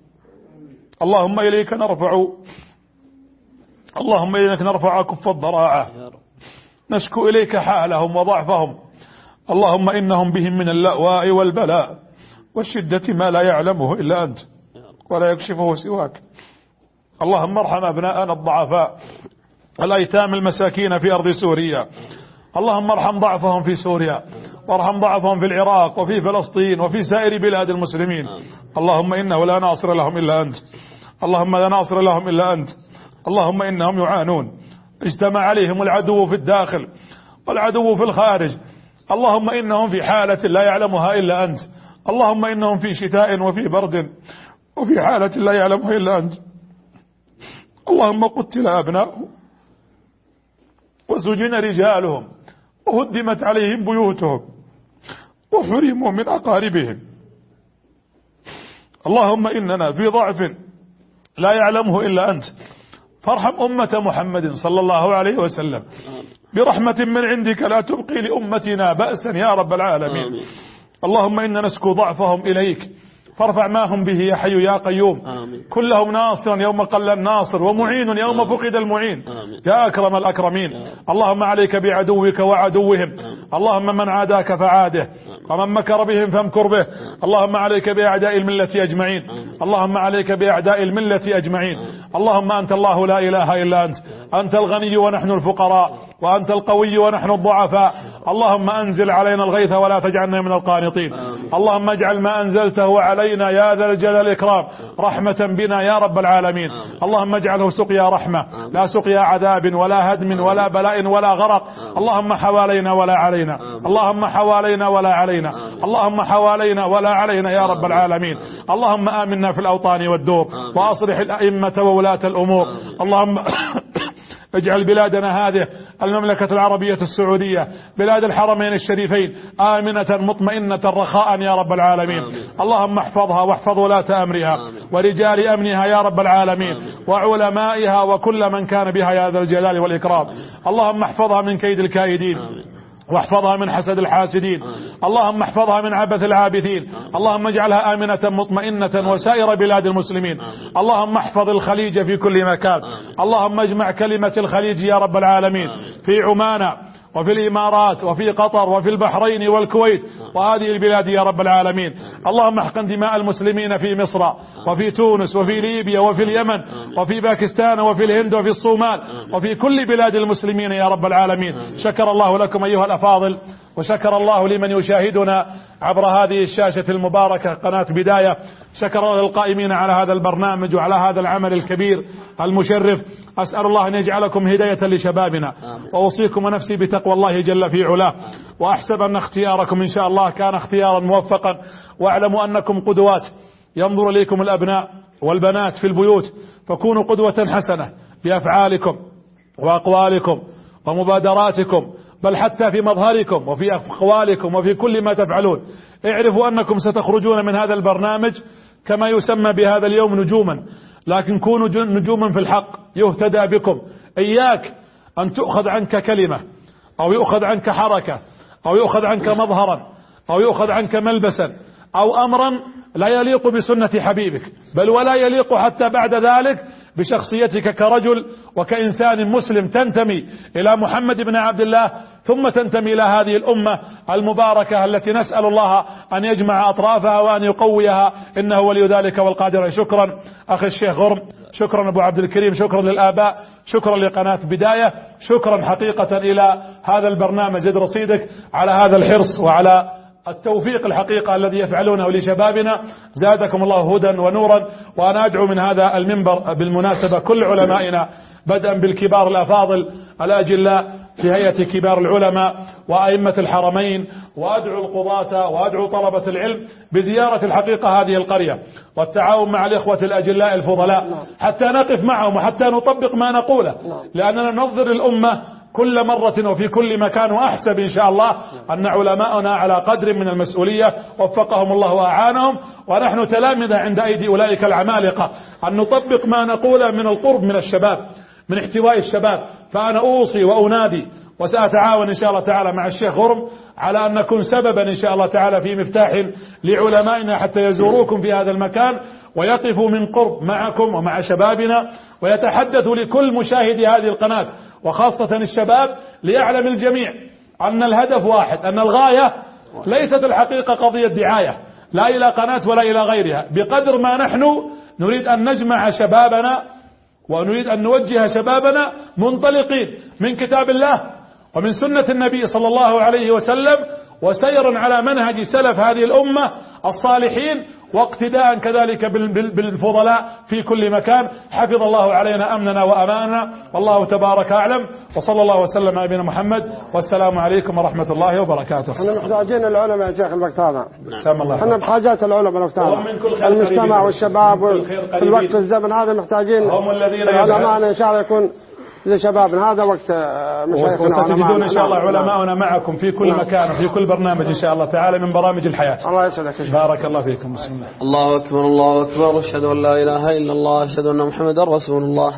A: اللهم إليك نرفع كف الضراعة، نشكو إليك حالهم وضعفهم. اللهم إنهم بهم من اللأواء والبلاء والشدة ما لا يعلمه إلا أنت ولا يكشفه سواك. اللهم ارحم أبناءنا الضعفاء الأيتام المساكين في أرض سوريا. اللهم ارحم ضعفهم في سوريا، وارحم ضعفهم في العراق وفي فلسطين وفي سائر بلاد المسلمين. اللهم إنه لا ناصر لهم إلا أنت، اللهم لا ناصر لهم إلا أنت. اللهم إنهم يعانون، اجتمع عليهم العدو في الداخل والعدو في الخارج. اللهم إنهم في حالة لا يعلمها إلا أنت. اللهم إنهم في شتاء وفي برد وفي حالة لا يعلمها إلا أنت. اللهم قتل أبناؤهم وسجن رجالهم وهدمت عليهم بيوتهم وحرموا من أقاربهم. اللهم إننا في ضعف لا يعلمه إلا أنت، فارحم أمة محمد صلى الله عليه وسلم برحمة من عندك لا تبقي لأمتنا بأسا يا رب العالمين. اللهم إنا نسكو ضعفهم إليك فارفع ما هم به يا حي يا قيوم. كلهم ناصرا يوم قل الناصر ومعين يوم فقد المعين يا أكرم الأكرمين. اللهم عليك بعدوك وعدوهم، اللهم من عاداك فعاده ومن مكر بهم فامكر به. اللهم عليك بأعداء الملة أجمعين، اللهم عليك بأعداء الملة أجمعين. اللهم أنت الله لا إله إلا أنت، أنت الغني ونحن الفقراء، وأنت القوي ونحن الضعفاء. اللهم أنزل علينا الغيث ولا تجعلنا من القانطين. اللهم اجعل ما أنزلته علينا يا ذا الجلال والإكرام رحمة بنا يا رب العالمين. اللهم اجعله سقيا رحمة لا سقيا عذاب ولا هدم ولا بلاء ولا غرق. اللهم حوالينا ولا علينا، اللهم حوالينا ولا علينا، اللهم حوالينا ولا علينا يا رب العالمين. اللهم آمنا في الأوطان والدور، وأصلح الأئمة وولاة الأمور. اللهم اجعل بلادنا هذه المملكة العربية السعودية بلاد الحرمين الشريفين آمنة مطمئنة رخاء يا رب العالمين. اللهم احفظها واحفظ ولاة أمرها ورجال أمنها يا رب العالمين، وعلمائها وكل من كان بها يا ذا الجلال والإكرام. اللهم احفظها من كيد الكائدين، واحفظها من حسد الحاسدين. اللهم احفظها من عبث العابثين. اللهم اجعلها آمنة مطمئنة وسائر بلاد المسلمين. اللهم احفظ الخليج في كل مكان. اللهم اجمع كلمة الخليج يا رب العالمين في عمان وفي الإمارات وفي قطر وفي البحرين والكويت وهذه البلاد يا رب العالمين. اللهم احقن دماء المسلمين في مصر وفي تونس وفي ليبيا وفي اليمن وفي باكستان وفي الهند وفي الصومال وفي كل بلاد المسلمين يا رب العالمين. شكر الله لكم أيها الأفاضل، وشكر الله لمن يشاهدنا عبر هذه الشاشة المباركة قناة بداية. شكر الله للقائمين على هذا البرنامج وعلى هذا العمل الكبير المشرف. أسأل الله أن يجعلكم هداية لشبابنا، وأوصيكم ونفسي بتقوى الله جل في علاه. وأحسب أن اختياركم إن شاء الله كان اختيارا موفقا، واعلموا أنكم قدوات ينظر إليكم الأبناء والبنات في البيوت، فكونوا قدوة حسنة بأفعالكم وأقوالكم ومبادراتكم، بل حتى في مظهركم وفي أقوالكم وفي كل ما تفعلون. اعرفوا أنكم ستخرجون من هذا البرنامج كما يسمى بهذا اليوم نجوما، لكن كونوا نجوما في الحق يهتدى بكم. إياك أن تؤخذ عنك كلمة أو يؤخذ عنك حركة أو يؤخذ عنك مظهرا أو يؤخذ عنك ملبسا أو أمرا لا يليق بسنة حبيبك، بل ولا يليق حتى بعد ذلك بشخصيتك كرجل وكإنسان مسلم تنتمي إلى محمد بن عبد الله، ثم تنتمي إلى هذه الأمة المباركة التي نسأل الله أن يجمع أطرافها وأن يقويها، إنه ولي ذلك والقادر. شكرا أخي الشيخ غرم، شكرا أبو عبد الكريم، شكرا للآباء، شكرا لقناة بداية، شكرا حقيقة إلى هذا البرنامج زد رصيدك على هذا الحرص وعلى التوفيق الحقيقة الذي يفعلونه لشبابنا. زادكم الله هدى ونورا. وأنا أدعو من هذا المنبر بالمناسبة كل علمائنا بدءا بالكبار الأفاضل الأجلاء في هيئة كبار العلماء وأئمة الحرمين، وأدعو القضاة وأدعو طلبة العلم بزيارة الحقيقة هذه القرية والتعاون مع الإخوة الأجلاء الفضلاء حتى نقف معهم وحتى نطبق ما نقوله، لأننا ننظر الأمة كل مرة وفي كل مكان. وأحسب إن شاء الله أن علماءنا على قدر من المسؤولية وفقهم الله وأعانهم، ونحن تلامذة عند أيدي أولئك العمالقة، أن نطبق ما نقوله من القرب من الشباب، من احتواء الشباب. فأنا أوصي وأنادي وسأتعاون إن شاء الله تعالى مع الشيخ غرم على أن نكون سببا إن شاء الله تعالى في مفتاح لعلمائنا حتى يزوروكم في هذا المكان ويقفوا من قرب معكم ومع شبابنا، ويتحدثوا لكل مشاهد هذه القناة وخاصة الشباب، ليعلم الجميع أن الهدف واحد، أن الغاية ليست الحقيقة قضية دعاية لا إلى قناة ولا إلى غيرها، بقدر ما نحن نريد أن نجمع شبابنا ونريد أن نوجه شبابنا منطلقين من كتاب الله ومن سنة النبي صلى الله عليه وسلم، وسيرا على منهج سلف هذه الأمة الصالحين، واقتداء كذلك بالفضلاء في كل مكان. حفظ الله علينا أمننا وأماننا، والله تبارك أعلم، وصلى الله وسلم على نبينا محمد، والسلام عليكم ورحمة الله وبركاته.
D: احنا محتاجين العلماء يا شيخ الوقت هذا، احنا بحاجات العلماء الوقت هذا، المجتمع والشباب في الوقت في الزمن هذا محتاجين العلماء إن شاء الله يكون لشبابنا. هذا وقت مشايخنا،
A: وستجدون إن شاء الله علماؤنا معكم في كل مكان وفي كل برنامج إن شاء الله تعالى من برامج الحياة.
D: الله يسعدك.
A: بارك الله فيكم. بسم الله.
C: الله أكبر الله أكبر، أشهد أن لا إله إلا الله، أشهد أن محمدا رسول الله.